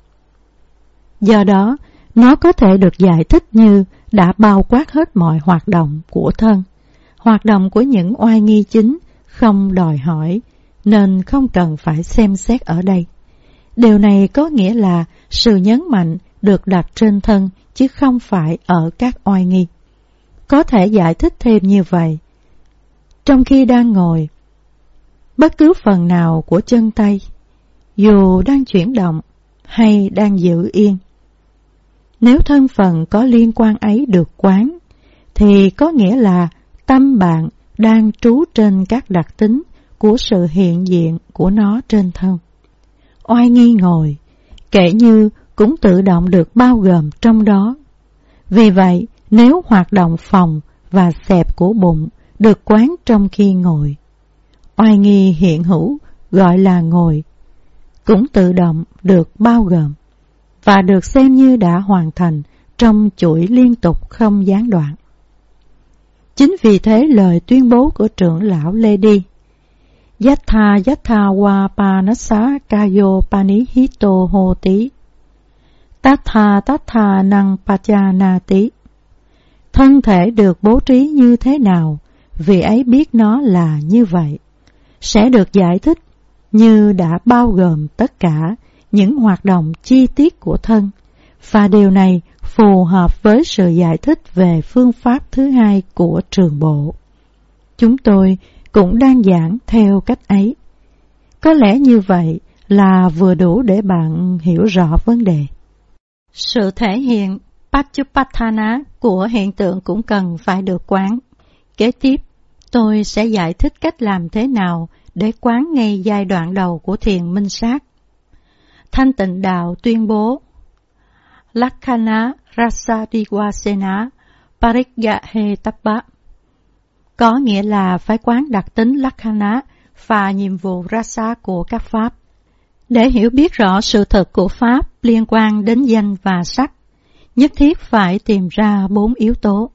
Do đó, nó có thể được giải thích như đã bao quát hết mọi hoạt động của thân. Hoạt động của những oai nghi chính không đòi hỏi, nên không cần phải xem xét ở đây. Điều này có nghĩa là sự nhấn mạnh được đặt trên thân chứ không phải ở các oai nghi. Có thể giải thích thêm như vậy. Trong khi đang ngồi, bất cứ phần nào của chân tay, dù đang chuyển động hay đang giữ yên, nếu thân phần có liên quan ấy được quán, thì có nghĩa là tâm bạn đang trú trên các đặc tính của sự hiện diện của nó trên thân. Oai nghi ngồi, kể như cũng tự động được bao gồm trong đó. Vì vậy, nếu hoạt động phòng và xẹp của bụng được quán trong khi ngồi, oai nghi hiện hữu gọi là ngồi cũng tự động được bao gồm và được xem như đã hoàn thành trong chuỗi liên tục không gián đoạn. Chính vì thế lời tuyên bố của trưởng lão Ledi Yatha yatha wa panasa kayo panihito hoti. Tatha tatha năng pajanati. Thân thể được bố trí như thế nào, vì ấy biết nó là như vậy. Sẽ được giải thích như đã bao gồm tất cả những hoạt động chi tiết của thân, và điều này phù hợp với sự giải thích về phương pháp thứ hai của trường bộ. Chúng tôi cũng đang giảng theo cách ấy. Có lẽ như vậy là vừa đủ để bạn hiểu rõ vấn đề. Sự thể hiện Paccupatthana của hiện tượng cũng cần phải được quán. Kế tiếp, tôi sẽ giải thích cách làm thế nào để quán ngay giai đoạn đầu của thiền minh sát. Thanh Tịnh Đạo tuyên bố Lakkhana Rasadiwasena Parigyahetappa, có nghĩa là phải quán đặc tính Lakkhana và nhiệm vụ Rasa của các pháp. Để hiểu biết rõ sự thật của pháp liên quan đến danh và sắc, nhất thiết phải tìm ra bốn yếu tố.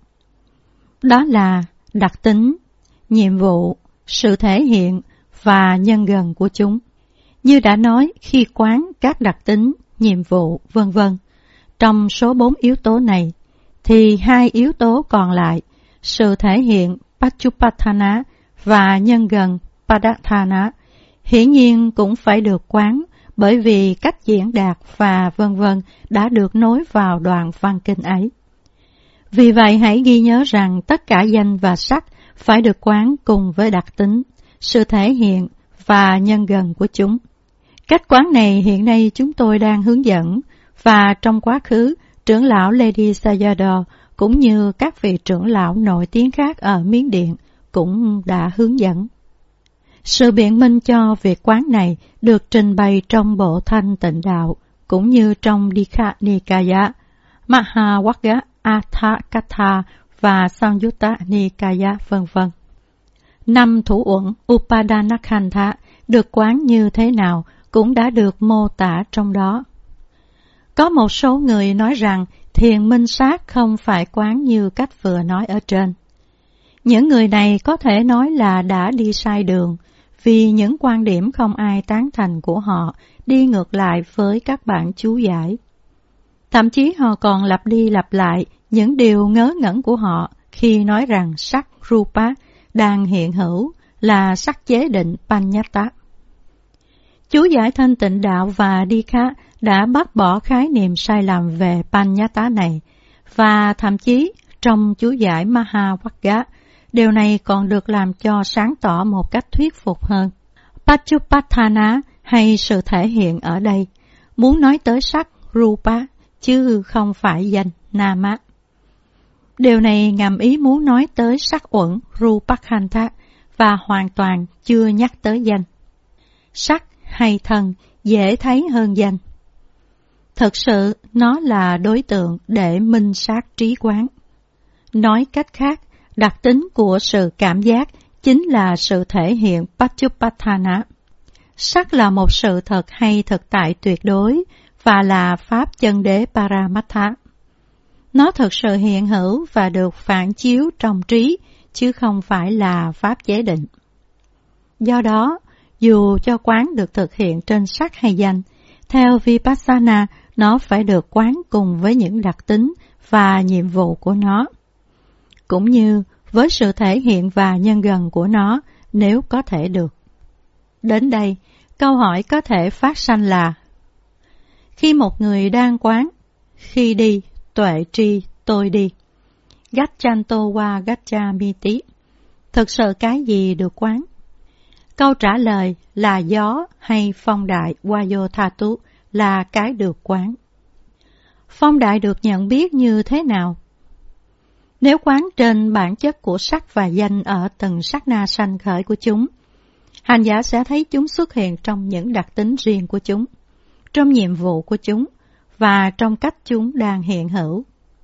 Đó là đặc tính, nhiệm vụ, sự thể hiện và nhân gần của chúng. Như đã nói, khi quán các đặc tính, nhiệm vụ, vân vân, trong số bốn yếu tố này, thì hai yếu tố còn lại, sự thể hiện Paccupatthana và nhân gần Padathana, hiển nhiên cũng phải được quán, bởi vì cách diễn đạt và vân vân đã được nối vào đoạn văn kinh ấy. Vì vậy hãy ghi nhớ rằng tất cả danh và sắc phải được quán cùng với đặc tính, sự thể hiện và nhân gần của chúng. Cách quán này hiện nay chúng tôi đang hướng dẫn, và trong quá khứ, trưởng lão Ledi Sayadaw cũng như các vị trưởng lão nổi tiếng khác ở Miến Điện cũng đã hướng dẫn. Sự biện minh cho việc quán này được trình bày trong bộ Thanh Tịnh Đạo, cũng như trong Dikha Nikaya, Mahawagga Atthakatha và Samyutta Nikaya vân vân. Năm thủ uẩn Upadanakhandha được quán như thế nào cũng đã được mô tả trong đó. Có một số người nói rằng thiền minh sát không phải quán như cách vừa nói ở trên. Những người này có thể nói là đã đi sai đường, vì những quan điểm không ai tán thành của họ đi ngược lại với các bản chú giải. Thậm chí họ còn lặp đi lặp lại những điều ngớ ngẩn của họ khi nói rằng sắc Rupa đang hiện hữu là sắc chế định Paññata. Chú giải Thanh Tịnh Đạo và Dikha đã bác bỏ khái niệm sai lầm về Paññata này, và thậm chí trong chú giải Mahawagga, điều này còn được làm cho sáng tỏ một cách thuyết phục hơn. Paccupatthana hay sự thể hiện ở đây muốn nói tới sắc Rupa chứ không phải danh Nama. Điều này ngầm ý muốn nói tới sắc uẩn Rupakhantha và hoàn toàn chưa nhắc tới danh. Sắc hay thân dễ thấy hơn danh. Thực sự nó là đối tượng để minh sát trí quán. Nói cách khác, đặc tính của sự cảm giác chính là sự thể hiện Paccupatthana. Sắc là một sự thật hay thực tại tuyệt đối và là pháp chân đế Paramattha. Nó thực sự hiện hữu và được phản chiếu trong trí, chứ không phải là pháp chế định. Do đó, dù cho quán được thực hiện trên sắc hay danh, theo Vipassana, nó phải được quán cùng với những đặc tính và nhiệm vụ của nó, cũng như với sự thể hiện và nhân gần của nó nếu có thể được. Đến đây, câu hỏi có thể phát sanh là: khi một người đang quán, khi đi, tuệ tri, tôi đi, Gacchanto wa gacchamiti, thực sự cái gì được quán? Câu trả lời là gió hay phong đại Vayothatu là cái được quán. Phong đại được nhận biết như thế nào? Nếu quán trên bản chất của sắc và danh ở từng sát na sanh khởi của chúng, hành giả sẽ thấy chúng xuất hiện trong những đặc tính riêng của chúng, trong nhiệm vụ của chúng và trong cách chúng đang hiện hữu.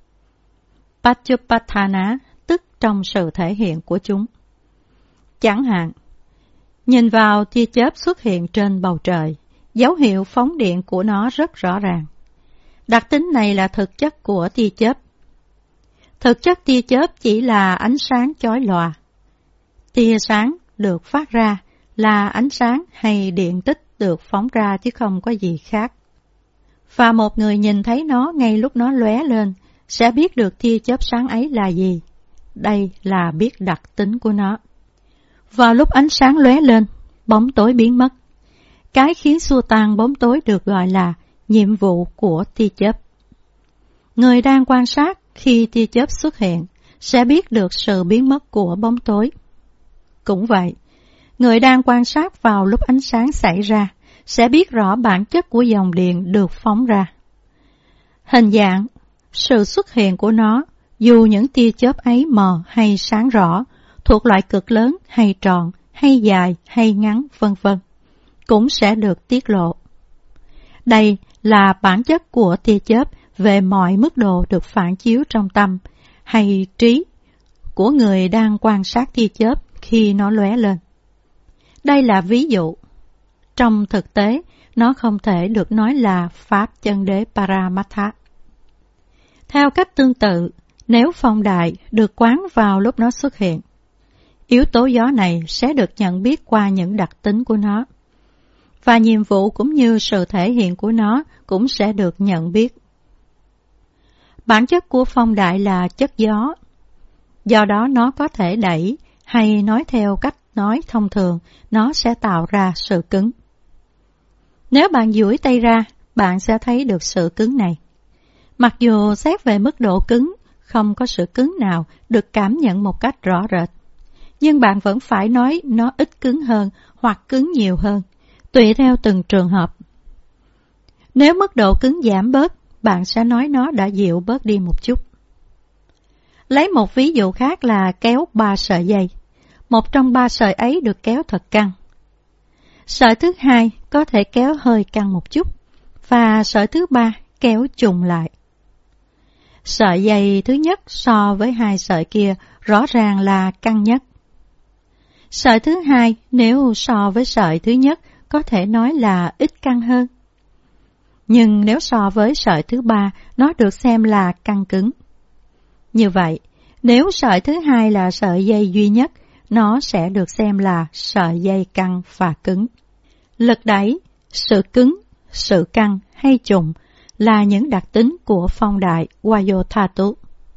Paccupatthana tức trong sự thể hiện của chúng. Chẳng hạn, nhìn vào tia chớp xuất hiện trên bầu trời, dấu hiệu phóng điện của nó rất rõ ràng. Đặc tính này là thực chất của tia chớp. Thực chất tia chớp chỉ là ánh sáng chói lòa. Tia sáng được phát ra là ánh sáng hay điện tích được phóng ra chứ không có gì khác. Và một người nhìn thấy nó ngay lúc nó lóe lên sẽ biết được tia chớp sáng ấy là gì. Đây là biết đặc tính của nó. Vào lúc ánh sáng lóe lên, bóng tối biến mất. Cái khiến xua tan bóng tối được gọi là nhiệm vụ của tia chớp. Người đang quan sát khi tia chớp xuất hiện sẽ biết được sự biến mất của bóng tối. Cũng vậy, người đang quan sát vào lúc ánh sáng xảy ra sẽ biết rõ bản chất của dòng điện được phóng ra. Hình dạng, sự xuất hiện của nó, dù những tia chớp ấy mờ hay sáng rõ, thuộc loại cực lớn hay tròn, hay dài hay ngắn, vân vân, cũng sẽ được tiết lộ. Đây là bản chất của tia chớp về mọi mức độ được phản chiếu trong tâm hay trí của người đang quan sát tia chớp khi nó lóe lên. Đây là ví dụ. Trong thực tế, nó không thể được nói là Pháp chân đế Paramatha. Theo cách tương tự, nếu phong đại được quán vào lúc nó xuất hiện, yếu tố gió này sẽ được nhận biết qua những đặc tính của nó, và nhiệm vụ cũng như sự thể hiện của nó cũng sẽ được nhận biết. Bản chất của phong đại là chất gió, do đó nó có thể đẩy, hay nói theo cách nói thông thường, nó sẽ tạo ra sự cứng. Nếu bạn duỗi tay ra, bạn sẽ thấy được sự cứng này. Mặc dù xét về mức độ cứng, không có sự cứng nào được cảm nhận một cách rõ rệt, nhưng bạn vẫn phải nói nó ít cứng hơn hoặc cứng nhiều hơn, tùy theo từng trường hợp. Nếu mức độ cứng giảm bớt, bạn sẽ nói nó đã dịu bớt đi một chút. Lấy một ví dụ khác là kéo ba sợi dây. Một trong ba sợi ấy được kéo thật căng. Sợi thứ hai có thể kéo hơi căng một chút, và sợi thứ ba kéo trùng lại. Sợi dây thứ nhất so với hai sợi kia rõ ràng là căng nhất. Sợi thứ hai nếu so với sợi thứ nhất có thể nói là ít căng hơn. Nhưng nếu so với sợi thứ ba, nó được xem là căng cứng. Như vậy, nếu sợi thứ hai là sợi dây duy nhất, nó sẽ được xem là sợi dây căng và cứng. Lực đẩy, sự cứng, sự căng hay trùng là những đặc tính của phong đại Vajrathatu.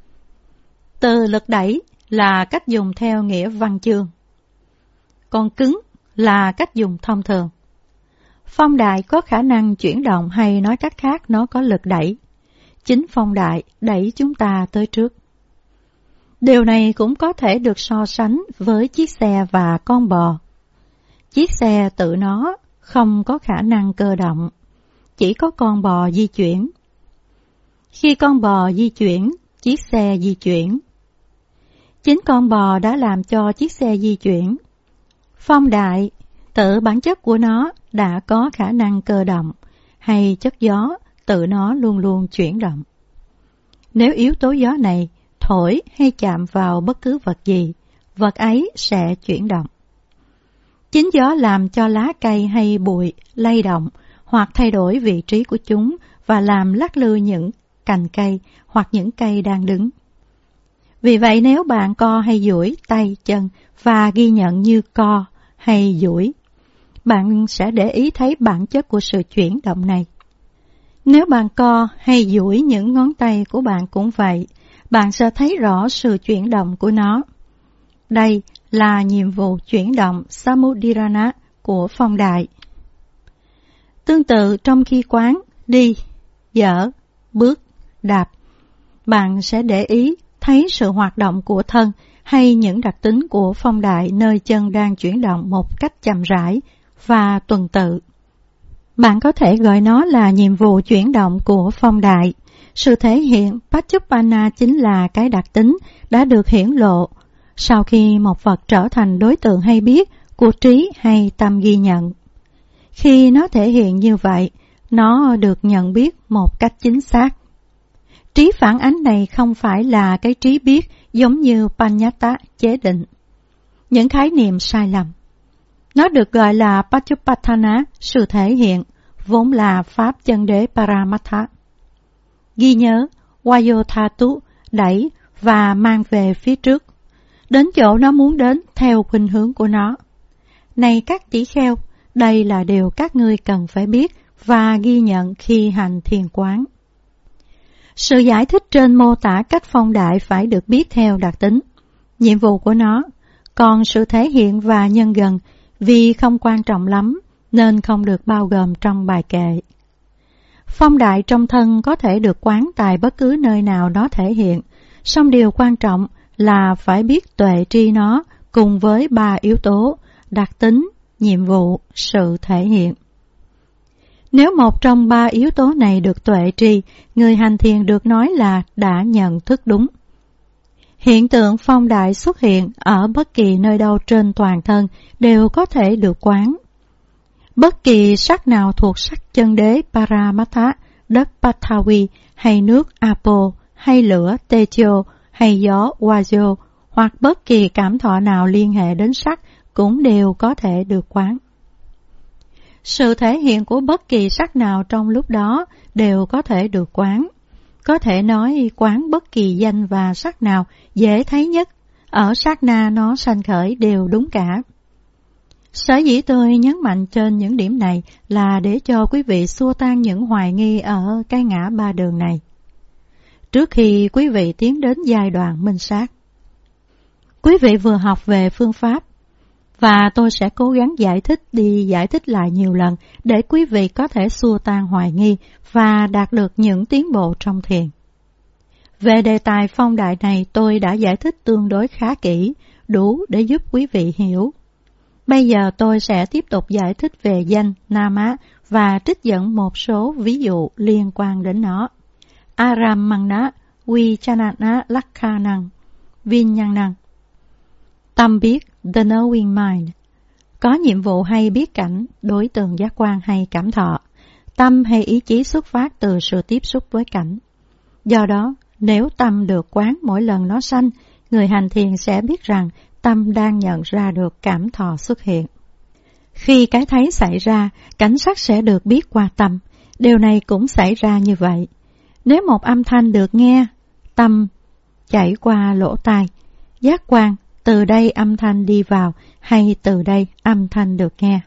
Từ lực đẩy là cách dùng theo nghĩa văn chương, còn cứng là cách dùng thông thường. Phong đại có khả năng chuyển động, hay nói cách khác nó có lực đẩy. Chính phong đại đẩy chúng ta tới trước. Điều này cũng có thể được so sánh với chiếc xe và con bò. Chiếc xe tự nó không có khả năng cơ động, chỉ có con bò di chuyển. Khi con bò di chuyển, chiếc xe di chuyển. Chính con bò đã làm cho chiếc xe di chuyển. Phong đại, tự bản chất của nó đã có khả năng cơ động, hay chất gió tự nó luôn luôn chuyển động. Nếu yếu tố gió này thổi hay chạm vào bất cứ vật gì, vật ấy sẽ chuyển động. Chính gió làm cho lá cây hay bụi lay động hoặc thay đổi vị trí của chúng và làm lắc lư những cành cây hoặc những cây đang đứng. Vì vậy nếu bạn co hay duỗi tay chân và ghi nhận như co hay duỗi, bạn sẽ để ý thấy bản chất của sự chuyển động này. Nếu bạn co hay duỗi những ngón tay của bạn cũng vậy, bạn sẽ thấy rõ sự chuyển động của nó. Đây là nhiệm vụ chuyển động Samudhirana của phong đại. Tương tự trong khi quán, đi, dở, bước, đạp, bạn sẽ để ý thấy sự hoạt động của thân hay những đặc tính của phong đại nơi chân đang chuyển động một cách chậm rãi và tuần tự. Bạn có thể gọi nó là nhiệm vụ chuyển động của phong đại. Sự thể hiện Paccuppanna chính là cái đặc tính đã được hiển lộ sau khi một vật trở thành đối tượng hay biết của trí hay tâm ghi nhận. Khi nó thể hiện như vậy, nó được nhận biết một cách chính xác. Trí phản ánh này không phải là cái trí biết giống như Paññata chế định, những khái niệm sai lầm. Nó được gọi là Paccupatthana, sự thể hiện, vốn là Pháp chân đế Paramatha. Ghi nhớ, Vajrathatu đẩy và mang về phía trước, đến chỗ nó muốn đến theo khuynh hướng của nó. Này các tỷ kheo, đây là điều các ngươi cần phải biết và ghi nhận khi hành thiền quán. Sự giải thích trên mô tả cách phong đại phải được biết theo đặc tính, nhiệm vụ của nó, còn sự thể hiện và nhân gần vì không quan trọng lắm nên không được bao gồm trong bài kệ. Phong đại trong thân có thể được quán tại bất cứ nơi nào nó thể hiện, song điều quan trọng là phải biết tuệ tri nó cùng với ba yếu tố, đặc tính, nhiệm vụ, sự thể hiện. Nếu một trong ba yếu tố này được tuệ tri, người hành thiền được nói là đã nhận thức đúng. Hiện tượng phong đại xuất hiện ở bất kỳ nơi đâu trên toàn thân đều có thể được quán. Bất kỳ sắc nào thuộc sắc chân đế Paramatha, đất Pathavi, hay nước Apo, hay lửa Tejo, hay gió Vajo, hoặc bất kỳ cảm thọ nào liên hệ đến sắc cũng đều có thể được quán. Sự thể hiện của bất kỳ sắc nào trong lúc đó đều có thể được quán. Có thể nói quán bất kỳ danh và sắc nào dễ thấy nhất, ở sát na nó sanh khởi đều đúng cả. Sở dĩ tôi nhấn mạnh trên những điểm này là để cho quý vị xua tan những hoài nghi ở cái ngã ba đường này, trước khi quý vị tiến đến giai đoạn minh sát. Quý vị vừa học về phương pháp, và tôi sẽ cố gắng giải thích đi giải thích lại nhiều lần để quý vị có thể xua tan hoài nghi và đạt được những tiến bộ trong thiền. Về đề tài phong đại này tôi đã giải thích tương đối khá kỹ, đủ để giúp quý vị hiểu. Bây giờ tôi sẽ tiếp tục giải thích về danh Nama và trích dẫn một số ví dụ liên quan đến nó. Aramana, Vichanana Lakhanang, Vinyanang. Tâm biết, the knowing mind, có nhiệm vụ hay biết cảnh, đối tượng giác quan hay cảm thọ. Tâm hay ý chí xuất phát từ sự tiếp xúc với cảnh. Do đó, nếu tâm được quán mỗi lần nó sanh, người hành thiền sẽ biết rằng tâm đang nhận ra được cảm thọ xuất hiện. Khi cái thấy xảy ra, cảnh sắc sẽ được biết qua tâm. Điều này cũng xảy ra như vậy. Nếu một âm thanh được nghe, tâm chảy qua lỗ tai, giác quan từ đây âm thanh đi vào hay từ đây âm thanh được nghe.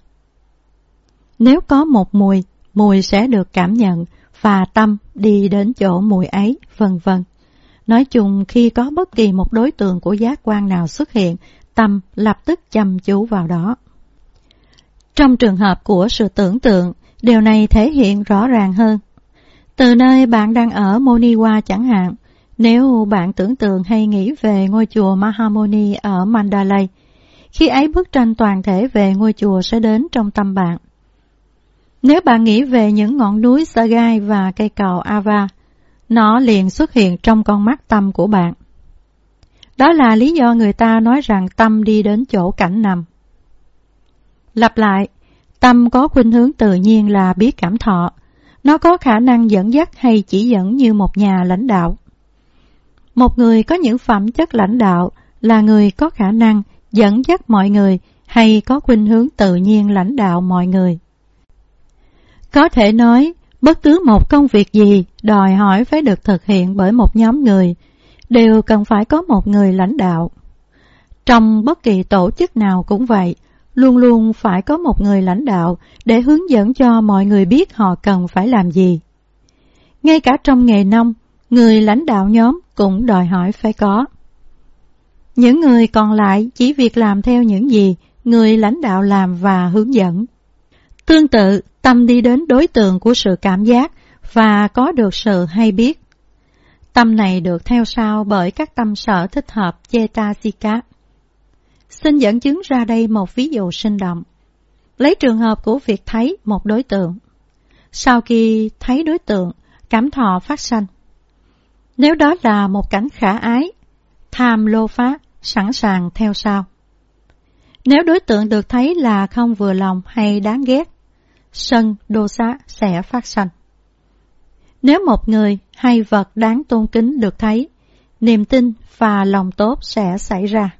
Nếu có một mùi, mùi sẽ được cảm nhận và tâm đi đến chỗ mùi ấy, vân vân. Nói chung, khi có bất kỳ một đối tượng của giác quan nào xuất hiện, tâm lập tức chăm chú vào đó. Trong trường hợp của sự tưởng tượng, điều này thể hiện rõ ràng hơn. Từ nơi bạn đang ở Moniwa chẳng hạn, nếu bạn tưởng tượng hay nghĩ về ngôi chùa Mahamoni ở Mandalay, khi ấy bức tranh toàn thể về ngôi chùa sẽ đến trong tâm bạn. Nếu bạn nghĩ về những ngọn núi Sagai và cây cầu Ava, nó liền xuất hiện trong con mắt tâm của bạn. Đó là lý do người ta nói rằng tâm đi đến chỗ cảnh nằm. Lặp lại, tâm có khuynh hướng tự nhiên là biết cảm thọ. Nó có khả năng dẫn dắt hay chỉ dẫn như một nhà lãnh đạo. Một người có những phẩm chất lãnh đạo là người có khả năng dẫn dắt mọi người hay có khuynh hướng tự nhiên lãnh đạo mọi người. Có thể nói, bất cứ một công việc gì đòi hỏi phải được thực hiện bởi một nhóm người, đều cần phải có một người lãnh đạo. Trong bất kỳ tổ chức nào cũng vậy, luôn luôn phải có một người lãnh đạo để hướng dẫn cho mọi người biết họ cần phải làm gì. Ngay cả trong nghề nông, người lãnh đạo nhóm cũng đòi hỏi phải có. Những người còn lại chỉ việc làm theo những gì người lãnh đạo làm và hướng dẫn. Tương tự, tâm đi đến đối tượng của sự cảm giác và có được sự hay biết. Tâm này được theo sau bởi các tâm sở thích hợp Cetasika. Xin dẫn chứng ra đây một ví dụ sinh động. Lấy trường hợp của việc thấy một đối tượng. Sau khi thấy đối tượng, cảm thọ phát sanh. Nếu đó là một cảnh khả ái, tham lô phá sẵn sàng theo sau. Nếu đối tượng được thấy là không vừa lòng hay đáng ghét, sân đô xá sẽ phát sanh. Nếu một người hay vật đáng tôn kính được thấy, niềm tin và lòng tốt sẽ xảy ra.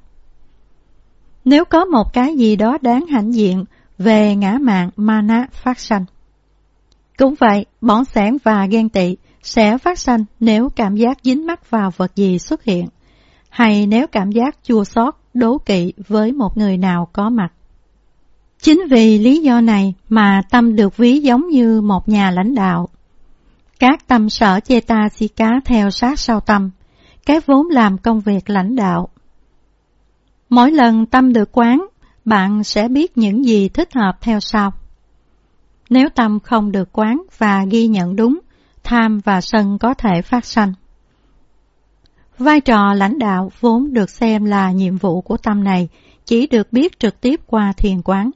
Nếu có một cái gì đó đáng hãnh diện về ngã mạn mana phát sanh. Cũng vậy, bỏng sẻn và ghen tị sẽ phát sanh nếu cảm giác dính mắc vào vật gì xuất hiện, hay nếu cảm giác chua xót, đố kỵ với một người nào có mặt. Chính vì lý do này mà tâm được ví giống như một nhà lãnh đạo. Các tâm sở Cetasika theo sát sau tâm, cái vốn làm công việc lãnh đạo. Mỗi lần tâm được quán, bạn sẽ biết những gì thích hợp theo sau. Nếu tâm không được quán và ghi nhận đúng, tham và sân có thể phát sanh. Vai trò lãnh đạo vốn được xem là nhiệm vụ của tâm này, chỉ được biết trực tiếp qua thiền quán.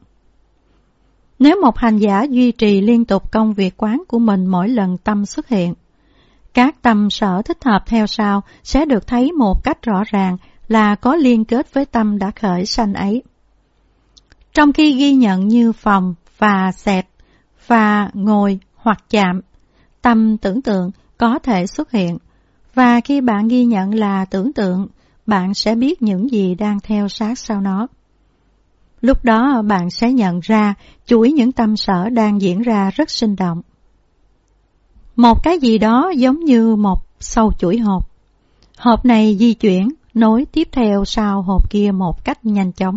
Nếu một hành giả duy trì liên tục công việc quán của mình mỗi lần tâm xuất hiện, các tâm sở thích hợp theo sau sẽ được thấy một cách rõ ràng là có liên kết với tâm đã khởi sanh ấy. Trong khi ghi nhận như phòng và xẹp và ngồi hoặc chạm, tâm tưởng tượng có thể xuất hiện, và khi bạn ghi nhận là tưởng tượng, bạn sẽ biết những gì đang theo sát sau nó. Lúc đó bạn sẽ nhận ra chuỗi những tâm sở đang diễn ra rất sinh động. Một cái gì đó giống như một sâu chuỗi hộp. Hộp này di chuyển, nối tiếp theo sau hộp kia một cách nhanh chóng.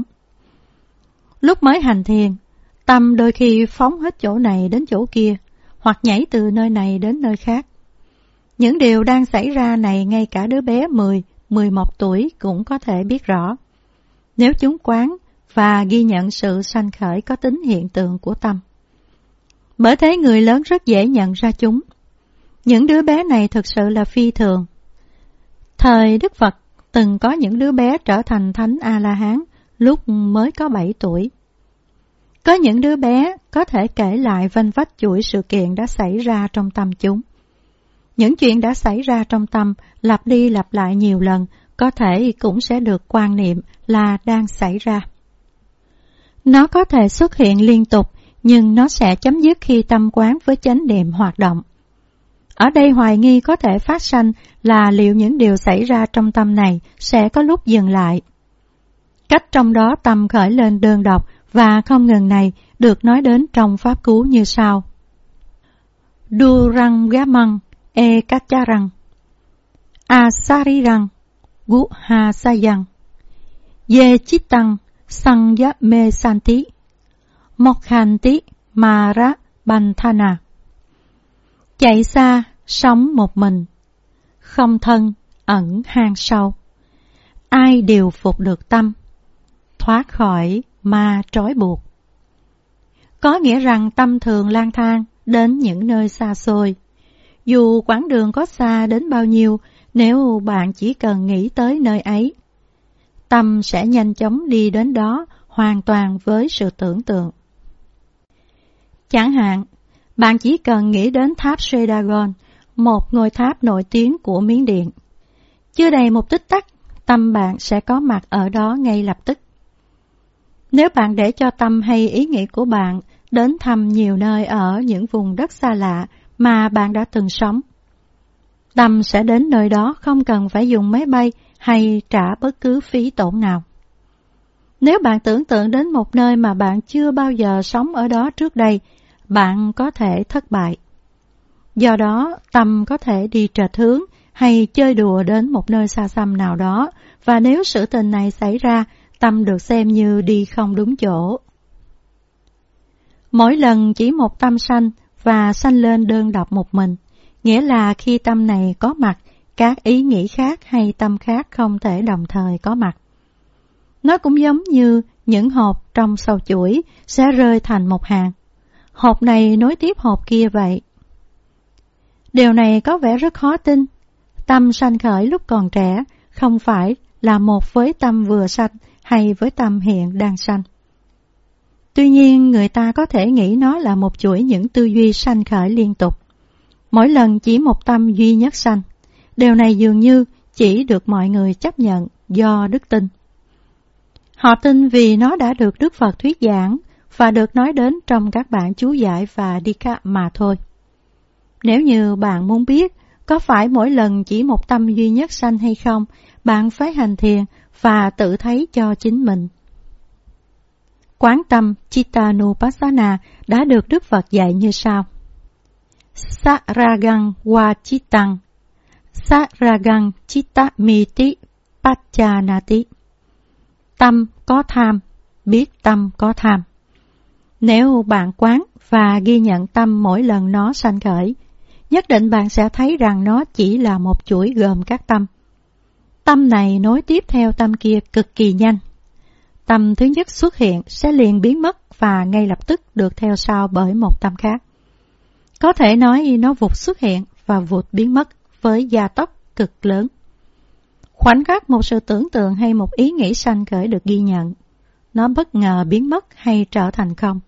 Lúc mới hành thiền, tâm đôi khi phóng hết chỗ này đến chỗ kia, hoặc nhảy từ nơi này đến nơi khác. Những điều đang xảy ra này ngay cả đứa bé mười, mười một tuổi cũng có thể biết rõ. Nếu chúng quán và ghi nhận sự sanh khởi có tính hiện tượng của tâm. Bởi thế người lớn rất dễ nhận ra chúng. Những đứa bé này thực sự là phi thường. Thời Đức Phật từng có những đứa bé trở thành Thánh A-la-hán lúc mới có bảy tuổi. Có những đứa bé có thể kể lại vanh vách chuỗi sự kiện đã xảy ra trong tâm chúng. Những chuyện đã xảy ra trong tâm lặp đi lặp lại nhiều lần có thể cũng sẽ được quan niệm là đang xảy ra. Nó có thể xuất hiện liên tục, nhưng nó sẽ chấm dứt khi tâm quán với chánh niệm hoạt động. Ở đây hoài nghi có thể phát sanh là liệu những điều xảy ra trong tâm này sẽ có lúc dừng lại. Cách trong đó tâm khởi lên đơn độc và không ngừng này được nói đến trong pháp cú như sau. Durangamang e kacharang, asarirang, guhasayang, ye chittang sangya me santi, mokhanti mara bandhana. Chạy xa, sống một mình, không thân, ẩn hang sâu. Ai điều phục được tâm, thoát khỏi ma trói buộc. Có nghĩa rằng tâm thường lang thang đến những nơi xa xôi. Dù quãng đường có xa đến bao nhiêu, nếu bạn chỉ cần nghĩ tới nơi ấy, tâm sẽ nhanh chóng đi đến đó hoàn toàn với sự tưởng tượng. Chẳng hạn, bạn chỉ cần nghĩ đến tháp Sredagon, một ngôi tháp nổi tiếng của Miến Điện. Chưa đầy một tích tắc, tâm bạn sẽ có mặt ở đó ngay lập tức. Nếu bạn để cho tâm hay ý nghĩ của bạn đến thăm nhiều nơi ở những vùng đất xa lạ mà bạn đã từng sống, tâm sẽ đến nơi đó không cần phải dùng máy bay hay trả bất cứ phí tổn nào. Nếu bạn tưởng tượng đến một nơi mà bạn chưa bao giờ sống ở đó trước đây, bạn có thể thất bại. Do đó, tâm có thể đi trệch hướng hay chơi đùa đến một nơi xa xăm nào đó, và nếu sự tình này xảy ra, tâm được xem như đi không đúng chỗ. Mỗi lần chỉ một tâm sanh và sanh lên đơn độc một mình, nghĩa là khi tâm này có mặt, các ý nghĩ khác hay tâm khác không thể đồng thời có mặt. Nó cũng giống như những hộp trong sâu chuỗi sẽ rơi thành một hàng. Hộp này nối tiếp hộp kia vậy. Điều này có vẻ rất khó tin. Tâm sanh khởi lúc còn trẻ không phải là một với tâm vừa sanh hay với tâm hiện đang sanh. Tuy nhiên, người ta có thể nghĩ nó là một chuỗi những tư duy sanh khởi liên tục. Mỗi lần chỉ một tâm duy nhất sanh. Điều này dường như chỉ được mọi người chấp nhận do đức tin. Họ tin vì nó đã được Đức Phật thuyết giảng và được nói đến trong các bản chú giải và Dika mà thôi. Nếu như bạn muốn biết có phải mỗi lần chỉ một tâm duy nhất sanh hay không, bạn phải hành thiền và tự thấy cho chính mình. Quán tâm Chittanupassana đã được Đức Phật dạy như sau. Saragang wa chittang, saragang chittamiti paccanati. Tâm có tham, biết tâm có tham. Nếu bạn quán và ghi nhận tâm mỗi lần nó sanh khởi, nhất định bạn sẽ thấy rằng nó chỉ là một chuỗi gồm các tâm. Tâm này nối tiếp theo tâm kia cực kỳ nhanh. Tâm thứ nhất xuất hiện sẽ liền biến mất và ngay lập tức được theo sau bởi một tâm khác. Có thể nói nó vụt xuất hiện và vụt biến mất với gia tốc cực lớn. Khoảnh khắc một sự tưởng tượng hay một ý nghĩ sanh khởi được ghi nhận, nó bất ngờ biến mất hay trở thành không.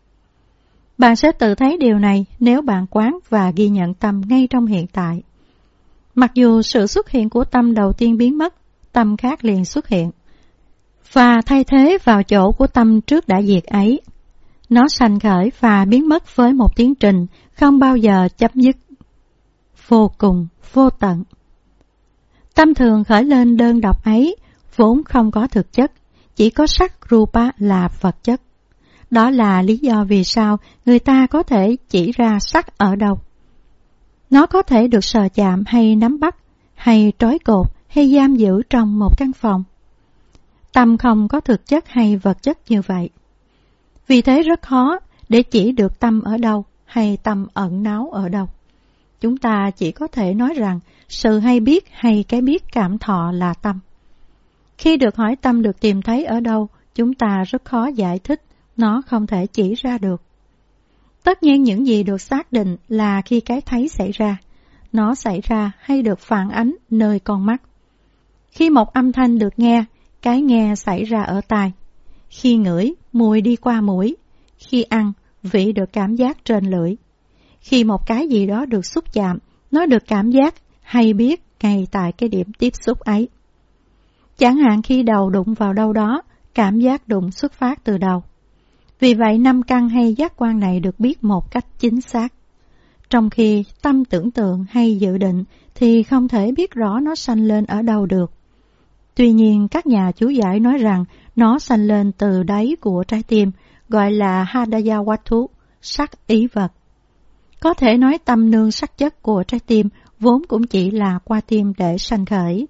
Bạn sẽ tự thấy điều này nếu bạn quán và ghi nhận tâm ngay trong hiện tại. Mặc dù sự xuất hiện của tâm đầu tiên biến mất, tâm khác liền xuất hiện và thay thế vào chỗ của tâm trước đã diệt ấy. Nó sanh khởi và biến mất với một tiến trình không bao giờ chấm dứt, vô cùng, vô tận. Tâm thường khởi lên đơn độc ấy vốn không có thực chất, chỉ có sắc rupa là vật chất. Đó là lý do vì sao người ta có thể chỉ ra sắc ở đâu. Nó có thể được sờ chạm hay nắm bắt, hay trói cột, hay giam giữ trong một căn phòng. Tâm không có thực chất hay vật chất như vậy. Vì thế rất khó để chỉ được tâm ở đâu hay tâm ẩn náu ở đâu. Chúng ta chỉ có thể nói rằng sự hay biết hay cái biết cảm thọ là tâm. Khi được hỏi tâm được tìm thấy ở đâu, chúng ta rất khó giải thích, nó không thể chỉ ra được. Tất nhiên những gì được xác định là khi cái thấy xảy ra, nó xảy ra hay được phản ánh nơi con mắt. Khi một âm thanh được nghe, cái nghe xảy ra ở tai. Khi ngửi, mùi đi qua mũi. Khi ăn, vị được cảm giác trên lưỡi. Khi một cái gì đó được xúc chạm, nó được cảm giác hay biết ngay tại cái điểm tiếp xúc ấy. Chẳng hạn khi đầu đụng vào đâu đó, cảm giác đụng xuất phát từ đầu. Vì vậy năm căn hay giác quan này được biết một cách chính xác. Trong khi tâm tưởng tượng hay dự định thì không thể biết rõ nó sanh lên ở đâu được. Tuy nhiên các nhà chú giải nói rằng nó sanh lên từ đáy của trái tim, gọi là Hadaya Watu, sắc ý vật. Có thể nói tâm nương sắc chất của trái tim vốn cũng chỉ là qua tim để sanh khởi.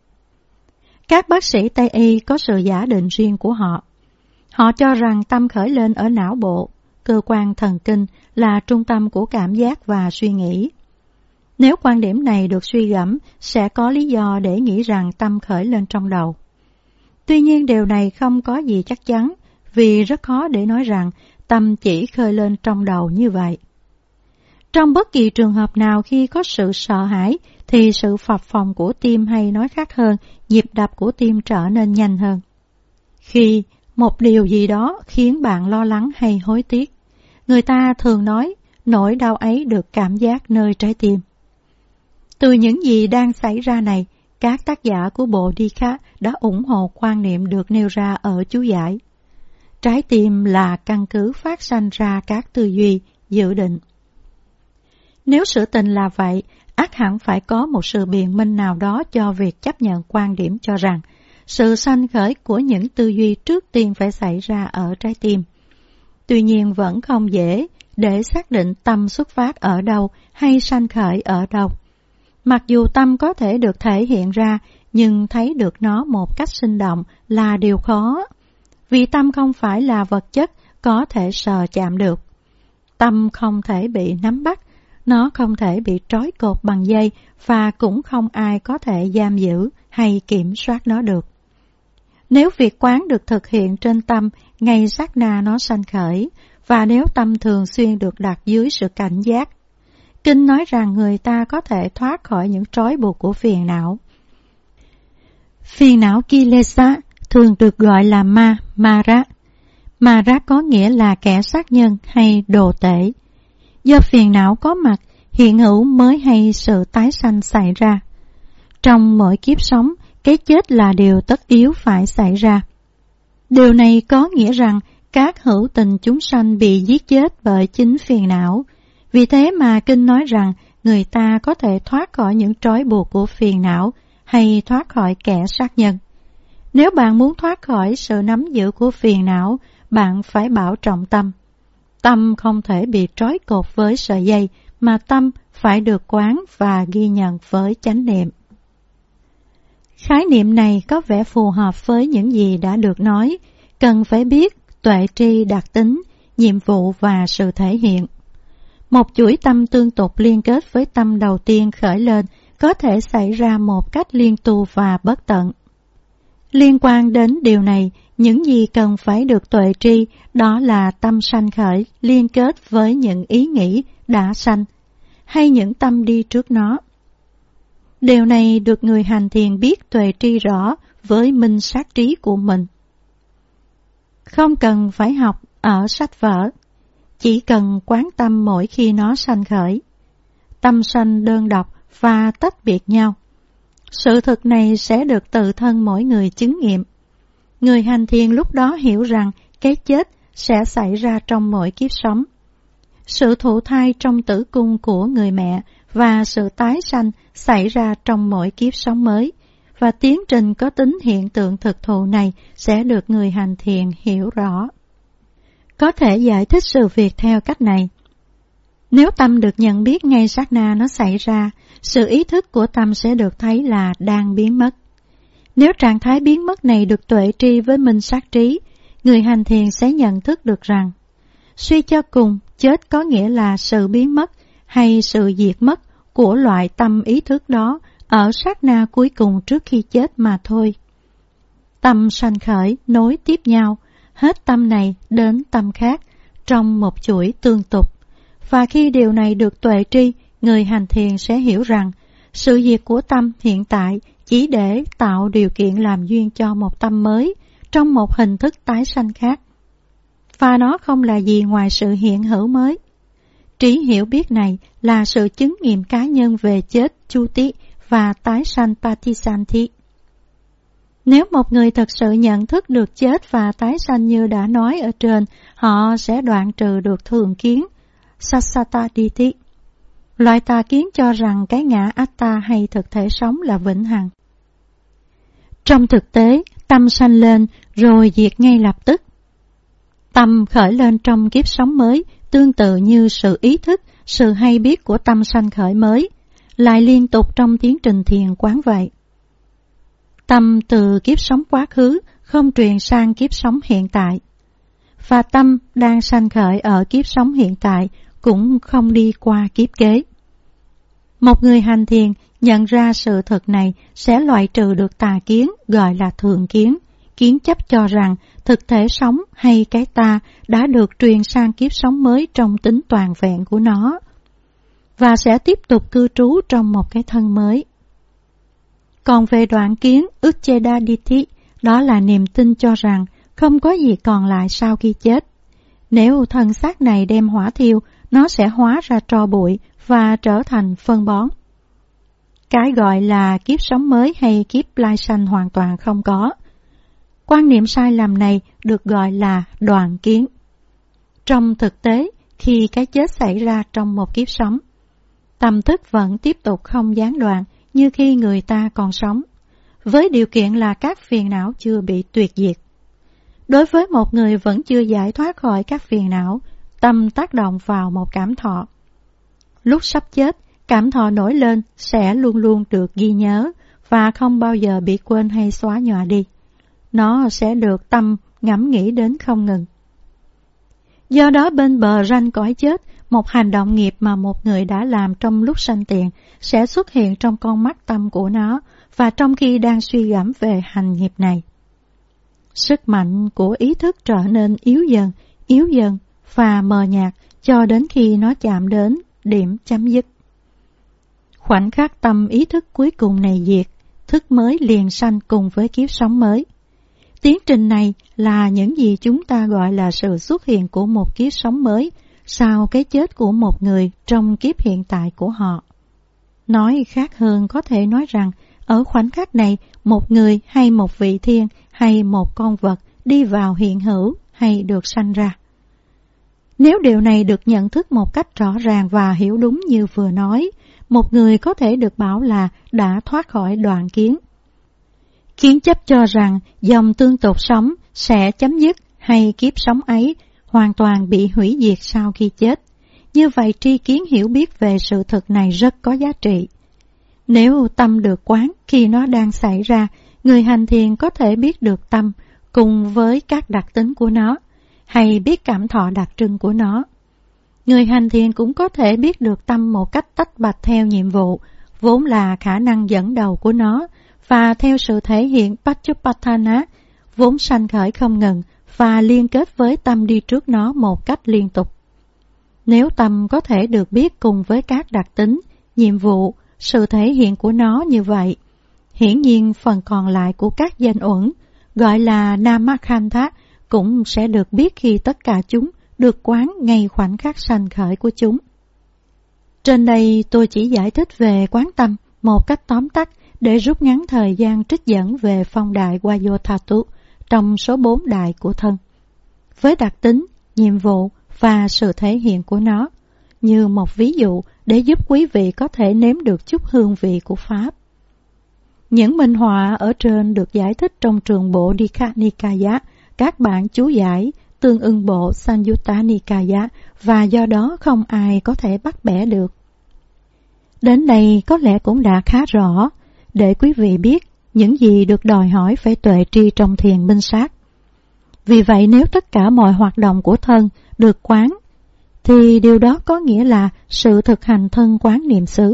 Các bác sĩ Tây Y có sự giả định riêng của họ. Họ cho rằng tâm khởi lên ở não bộ, cơ quan thần kinh là trung tâm của cảm giác và suy nghĩ. Nếu quan điểm này được suy gẫm, sẽ có lý do để nghĩ rằng tâm khởi lên trong đầu. Tuy nhiên điều này không có gì chắc chắn, vì rất khó để nói rằng tâm chỉ khởi lên trong đầu như vậy. Trong bất kỳ trường hợp nào khi có sự sợ hãi, thì sự phập phồng của tim hay nói khác hơn, nhịp đập của tim trở nên nhanh hơn. Khi một điều gì đó khiến bạn lo lắng hay hối tiếc, người ta thường nói nỗi đau ấy được cảm giác nơi trái tim. Từ những gì đang xảy ra này, các tác giả của bộ Dikha đã ủng hộ quan niệm được nêu ra ở chú giải. Trái tim là căn cứ phát sanh ra các tư duy, dự định. Nếu sự tình là vậy, ắt hẳn phải có một sự biện minh nào đó cho việc chấp nhận quan điểm cho rằng sự sanh khởi của những tư duy trước tiên phải xảy ra ở trái tim. Tuy nhiên vẫn không dễ để xác định tâm xuất phát ở đâu hay sanh khởi ở đâu. Mặc dù tâm có thể được thể hiện ra, nhưng thấy được nó một cách sinh động là điều khó. Vì tâm không phải là vật chất có thể sờ chạm được. Tâm không thể bị nắm bắt, nó không thể bị trói cột bằng dây và cũng không ai có thể giam giữ hay kiểm soát nó được. Nếu việc quán được thực hiện trên tâm ngay sát na nó sanh khởi, và nếu tâm thường xuyên được đặt dưới sự cảnh giác, Kinh nói rằng người ta có thể thoát khỏi những trói buộc của phiền não. Phiền não Kilesa thường được gọi là ma, Mara. Mara có nghĩa là kẻ sát nhân hay đồ tể. Do phiền não có mặt, hiện hữu mới hay sự tái sanh xảy ra. Trong mỗi kiếp sống, cái chết là điều tất yếu phải xảy ra. Điều này có nghĩa rằng các hữu tình chúng sanh bị giết chết bởi chính phiền não. Vì thế mà Kinh nói rằng người ta có thể thoát khỏi những trói buộc của phiền não hay thoát khỏi kẻ sát nhân. Nếu bạn muốn thoát khỏi sự nắm giữ của phiền não, bạn phải bảo trọng tâm. Tâm không thể bị trói cột với sợi dây, mà tâm phải được quán và ghi nhận với chánh niệm. Khái niệm này có vẻ phù hợp với những gì đã được nói. Cần phải biết tuệ tri đặc tính, nhiệm vụ và sự thể hiện. Một chuỗi tâm tương tục liên kết với tâm đầu tiên khởi lên có thể xảy ra một cách liên tu và bất tận. Liên quan đến điều này, những gì cần phải được tuệ tri đó là tâm sanh khởi liên kết với những ý nghĩ đã sanh, hay những tâm đi trước nó. Điều này được người hành thiền biết tuệ tri rõ với minh sát trí của mình. Không cần phải học ở sách vở, chỉ cần quán tâm mỗi khi nó sanh khởi. Tâm sanh đơn độc và tách biệt nhau. Sự thực này sẽ được tự thân mỗi người chứng nghiệm. Người hành thiền lúc đó hiểu rằng cái chết sẽ xảy ra trong mỗi kiếp sống. Sự thụ thai trong tử cung của người mẹ và sự tái sanh xảy ra trong mỗi kiếp sống mới, và tiến trình có tính hiện tượng thực thụ này sẽ được người hành thiền hiểu rõ. Có thể giải thích sự việc theo cách này. Nếu tâm được nhận biết ngay sát na nó xảy ra, sự ý thức của tâm sẽ được thấy là đang biến mất. Nếu trạng thái biến mất này được tuệ tri với minh sát trí, người hành thiền sẽ nhận thức được rằng, suy cho cùng, chết có nghĩa là sự biến mất hay sự diệt mất của loại tâm ý thức đó ở sát na cuối cùng trước khi chết mà thôi. Tâm sanh khởi nối tiếp nhau, hết tâm này đến tâm khác, trong một chuỗi tương tục. Và khi điều này được tuệ tri, người hành thiền sẽ hiểu rằng sự diệt của tâm hiện tại chỉ để tạo điều kiện làm duyên cho một tâm mới trong một hình thức tái sanh khác. Và nó không là gì ngoài sự hiện hữu mới. Trí hiểu biết này là sự chứng nghiệm cá nhân về chết Chuti và tái sanh Patisanthi. Nếu một người thật sự nhận thức được chết và tái sanh như đã nói ở trên, họ sẽ đoạn trừ được thường kiến Sassataditi, loại tà kiến cho rằng cái ngã Atta hay thực thể sống là vĩnh hằng. Trong thực tế, tâm sanh lên rồi diệt ngay lập tức. Tâm khởi lên trong kiếp sống mới tương tự như sự ý thức, sự hay biết của tâm sanh khởi mới, lại liên tục trong tiến trình thiền quán vậy. Tâm từ kiếp sống quá khứ không truyền sang kiếp sống hiện tại, và tâm đang sanh khởi ở kiếp sống hiện tại cũng không đi qua kiếp kế. Một người hành thiền nhận ra sự thật này sẽ loại trừ được tà kiến gọi là thường kiến, kiến chấp cho rằng thực thể sống hay cái ta đã được truyền sang kiếp sống mới trong tính toàn vẹn của nó, và sẽ tiếp tục cư trú trong một cái thân mới. Còn về đoạn kiến Uchedaditi, đó là niềm tin cho rằng không có gì còn lại sau khi chết. Nếu thân xác này đem hỏa thiêu, nó sẽ hóa ra tro bụi và trở thành phân bón. Cái gọi là kiếp sống mới hay kiếp lai sanh hoàn toàn không có. Quan niệm sai lầm này được gọi là đoạn kiến. Trong thực tế, khi cái chết xảy ra trong một kiếp sống, tâm thức vẫn tiếp tục không gián đoạn như khi người ta còn sống, với điều kiện là các phiền não chưa bị tuyệt diệt. Đối với một người vẫn chưa giải thoát khỏi các phiền não, tâm tác động vào một cảm thọ. Lúc sắp chết, cảm thọ nổi lên sẽ luôn luôn được ghi nhớ và không bao giờ bị quên hay xóa nhòa đi. Nó sẽ được tâm ngẫm nghĩ đến không ngừng. Do đó bên bờ ranh cõi chết, một hành động nghiệp mà một người đã làm trong lúc sanh tiền sẽ xuất hiện trong con mắt tâm của nó và trong khi đang suy gẫm về hành nghiệp này. Sức mạnh của ý thức trở nên yếu dần, yếu dần và mờ nhạt cho đến khi nó chạm đến điểm chấm dứt. Khoảnh khắc tâm ý thức cuối cùng này diệt, thức mới liền sanh cùng với kiếp sống mới. Tiến trình này là những gì chúng ta gọi là sự xuất hiện của một kiếp sống mới sau cái chết của một người trong kiếp hiện tại của họ. Nói khác hơn có thể nói rằng ở khoảnh khắc này một người hay một vị thiên hay một con vật đi vào hiện hữu hay được sanh ra. Nếu điều này được nhận thức một cách rõ ràng và hiểu đúng như vừa nói, một người có thể được bảo là đã thoát khỏi đoạn kiến. Kiến chấp cho rằng dòng tương tục sống sẽ chấm dứt hay kiếp sống ấy hoàn toàn bị hủy diệt sau khi chết. Như vậy tri kiến hiểu biết về sự thực này rất có giá trị. Nếu tâm được quán khi nó đang xảy ra, người hành thiền có thể biết được tâm cùng với các đặc tính của nó, hay biết cảm thọ đặc trưng của nó. Người hành thiền cũng có thể biết được tâm một cách tách bạch theo nhiệm vụ, vốn là khả năng dẫn đầu của nó, và theo sự thể hiện Paccupatthana, vốn sanh khởi không ngừng và liên kết với tâm đi trước nó một cách liên tục. Nếu tâm có thể được biết cùng với các đặc tính, nhiệm vụ, sự thể hiện của nó như vậy, hiển nhiên phần còn lại của các danh uẩn, gọi là Namakantha, cũng sẽ được biết khi tất cả chúng được quán ngay khoảnh khắc sanh khởi của chúng. Trên đây tôi chỉ giải thích về quán tâm một cách tóm tắt để rút ngắn thời gian trích dẫn về phong đại Vajrathatu trong số bốn đại của thân, với đặc tính, nhiệm vụ và sự thể hiện của nó, như một ví dụ để giúp quý vị có thể nếm được chút hương vị của Pháp. Những minh họa ở trên được giải thích trong trường bộ Dikha Nikaya, các bản chú giải tương ưng bộ Sanyutta Nikaya, và do đó không ai có thể bắt bẻ được. Đến đây có lẽ cũng đã khá rõ để quý vị biết những gì được đòi hỏi phải tuệ tri trong thiền minh sát. Vì vậy nếu tất cả mọi hoạt động của thân được quán, thì điều đó có nghĩa là sự thực hành thân quán niệm xứ.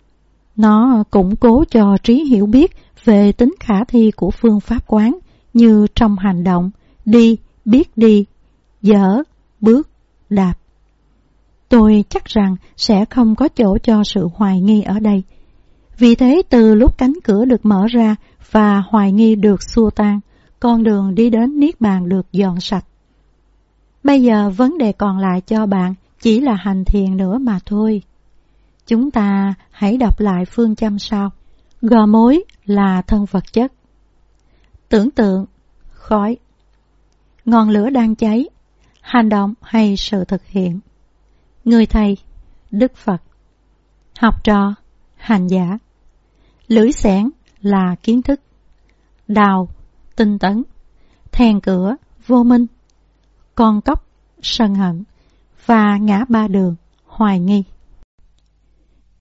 Nó củng cố cho trí hiểu biết về tính khả thi của phương pháp quán, như trong hành động, đi, biết đi, dở, bước, đạp. Tôi chắc rằng sẽ không có chỗ cho sự hoài nghi ở đây. Vì thế từ lúc cánh cửa được mở ra và hoài nghi được xua tan, con đường đi đến Niết Bàn được dọn sạch. Bây giờ vấn đề còn lại cho bạn chỉ là hành thiền nữa mà thôi. Chúng ta hãy đọc lại phương châm sau. Gò mối là thân vật chất. Tưởng tượng, khói. Ngọn lửa đang cháy, hành động hay sự thực hiện. Người thầy, Đức Phật. Học trò, hành giả. Lưỡi xẻng là kiến thức. Đào, tinh tấn. Thèn cửa, vô minh. Con cóc, sân hận. Và ngã ba đường, hoài nghi.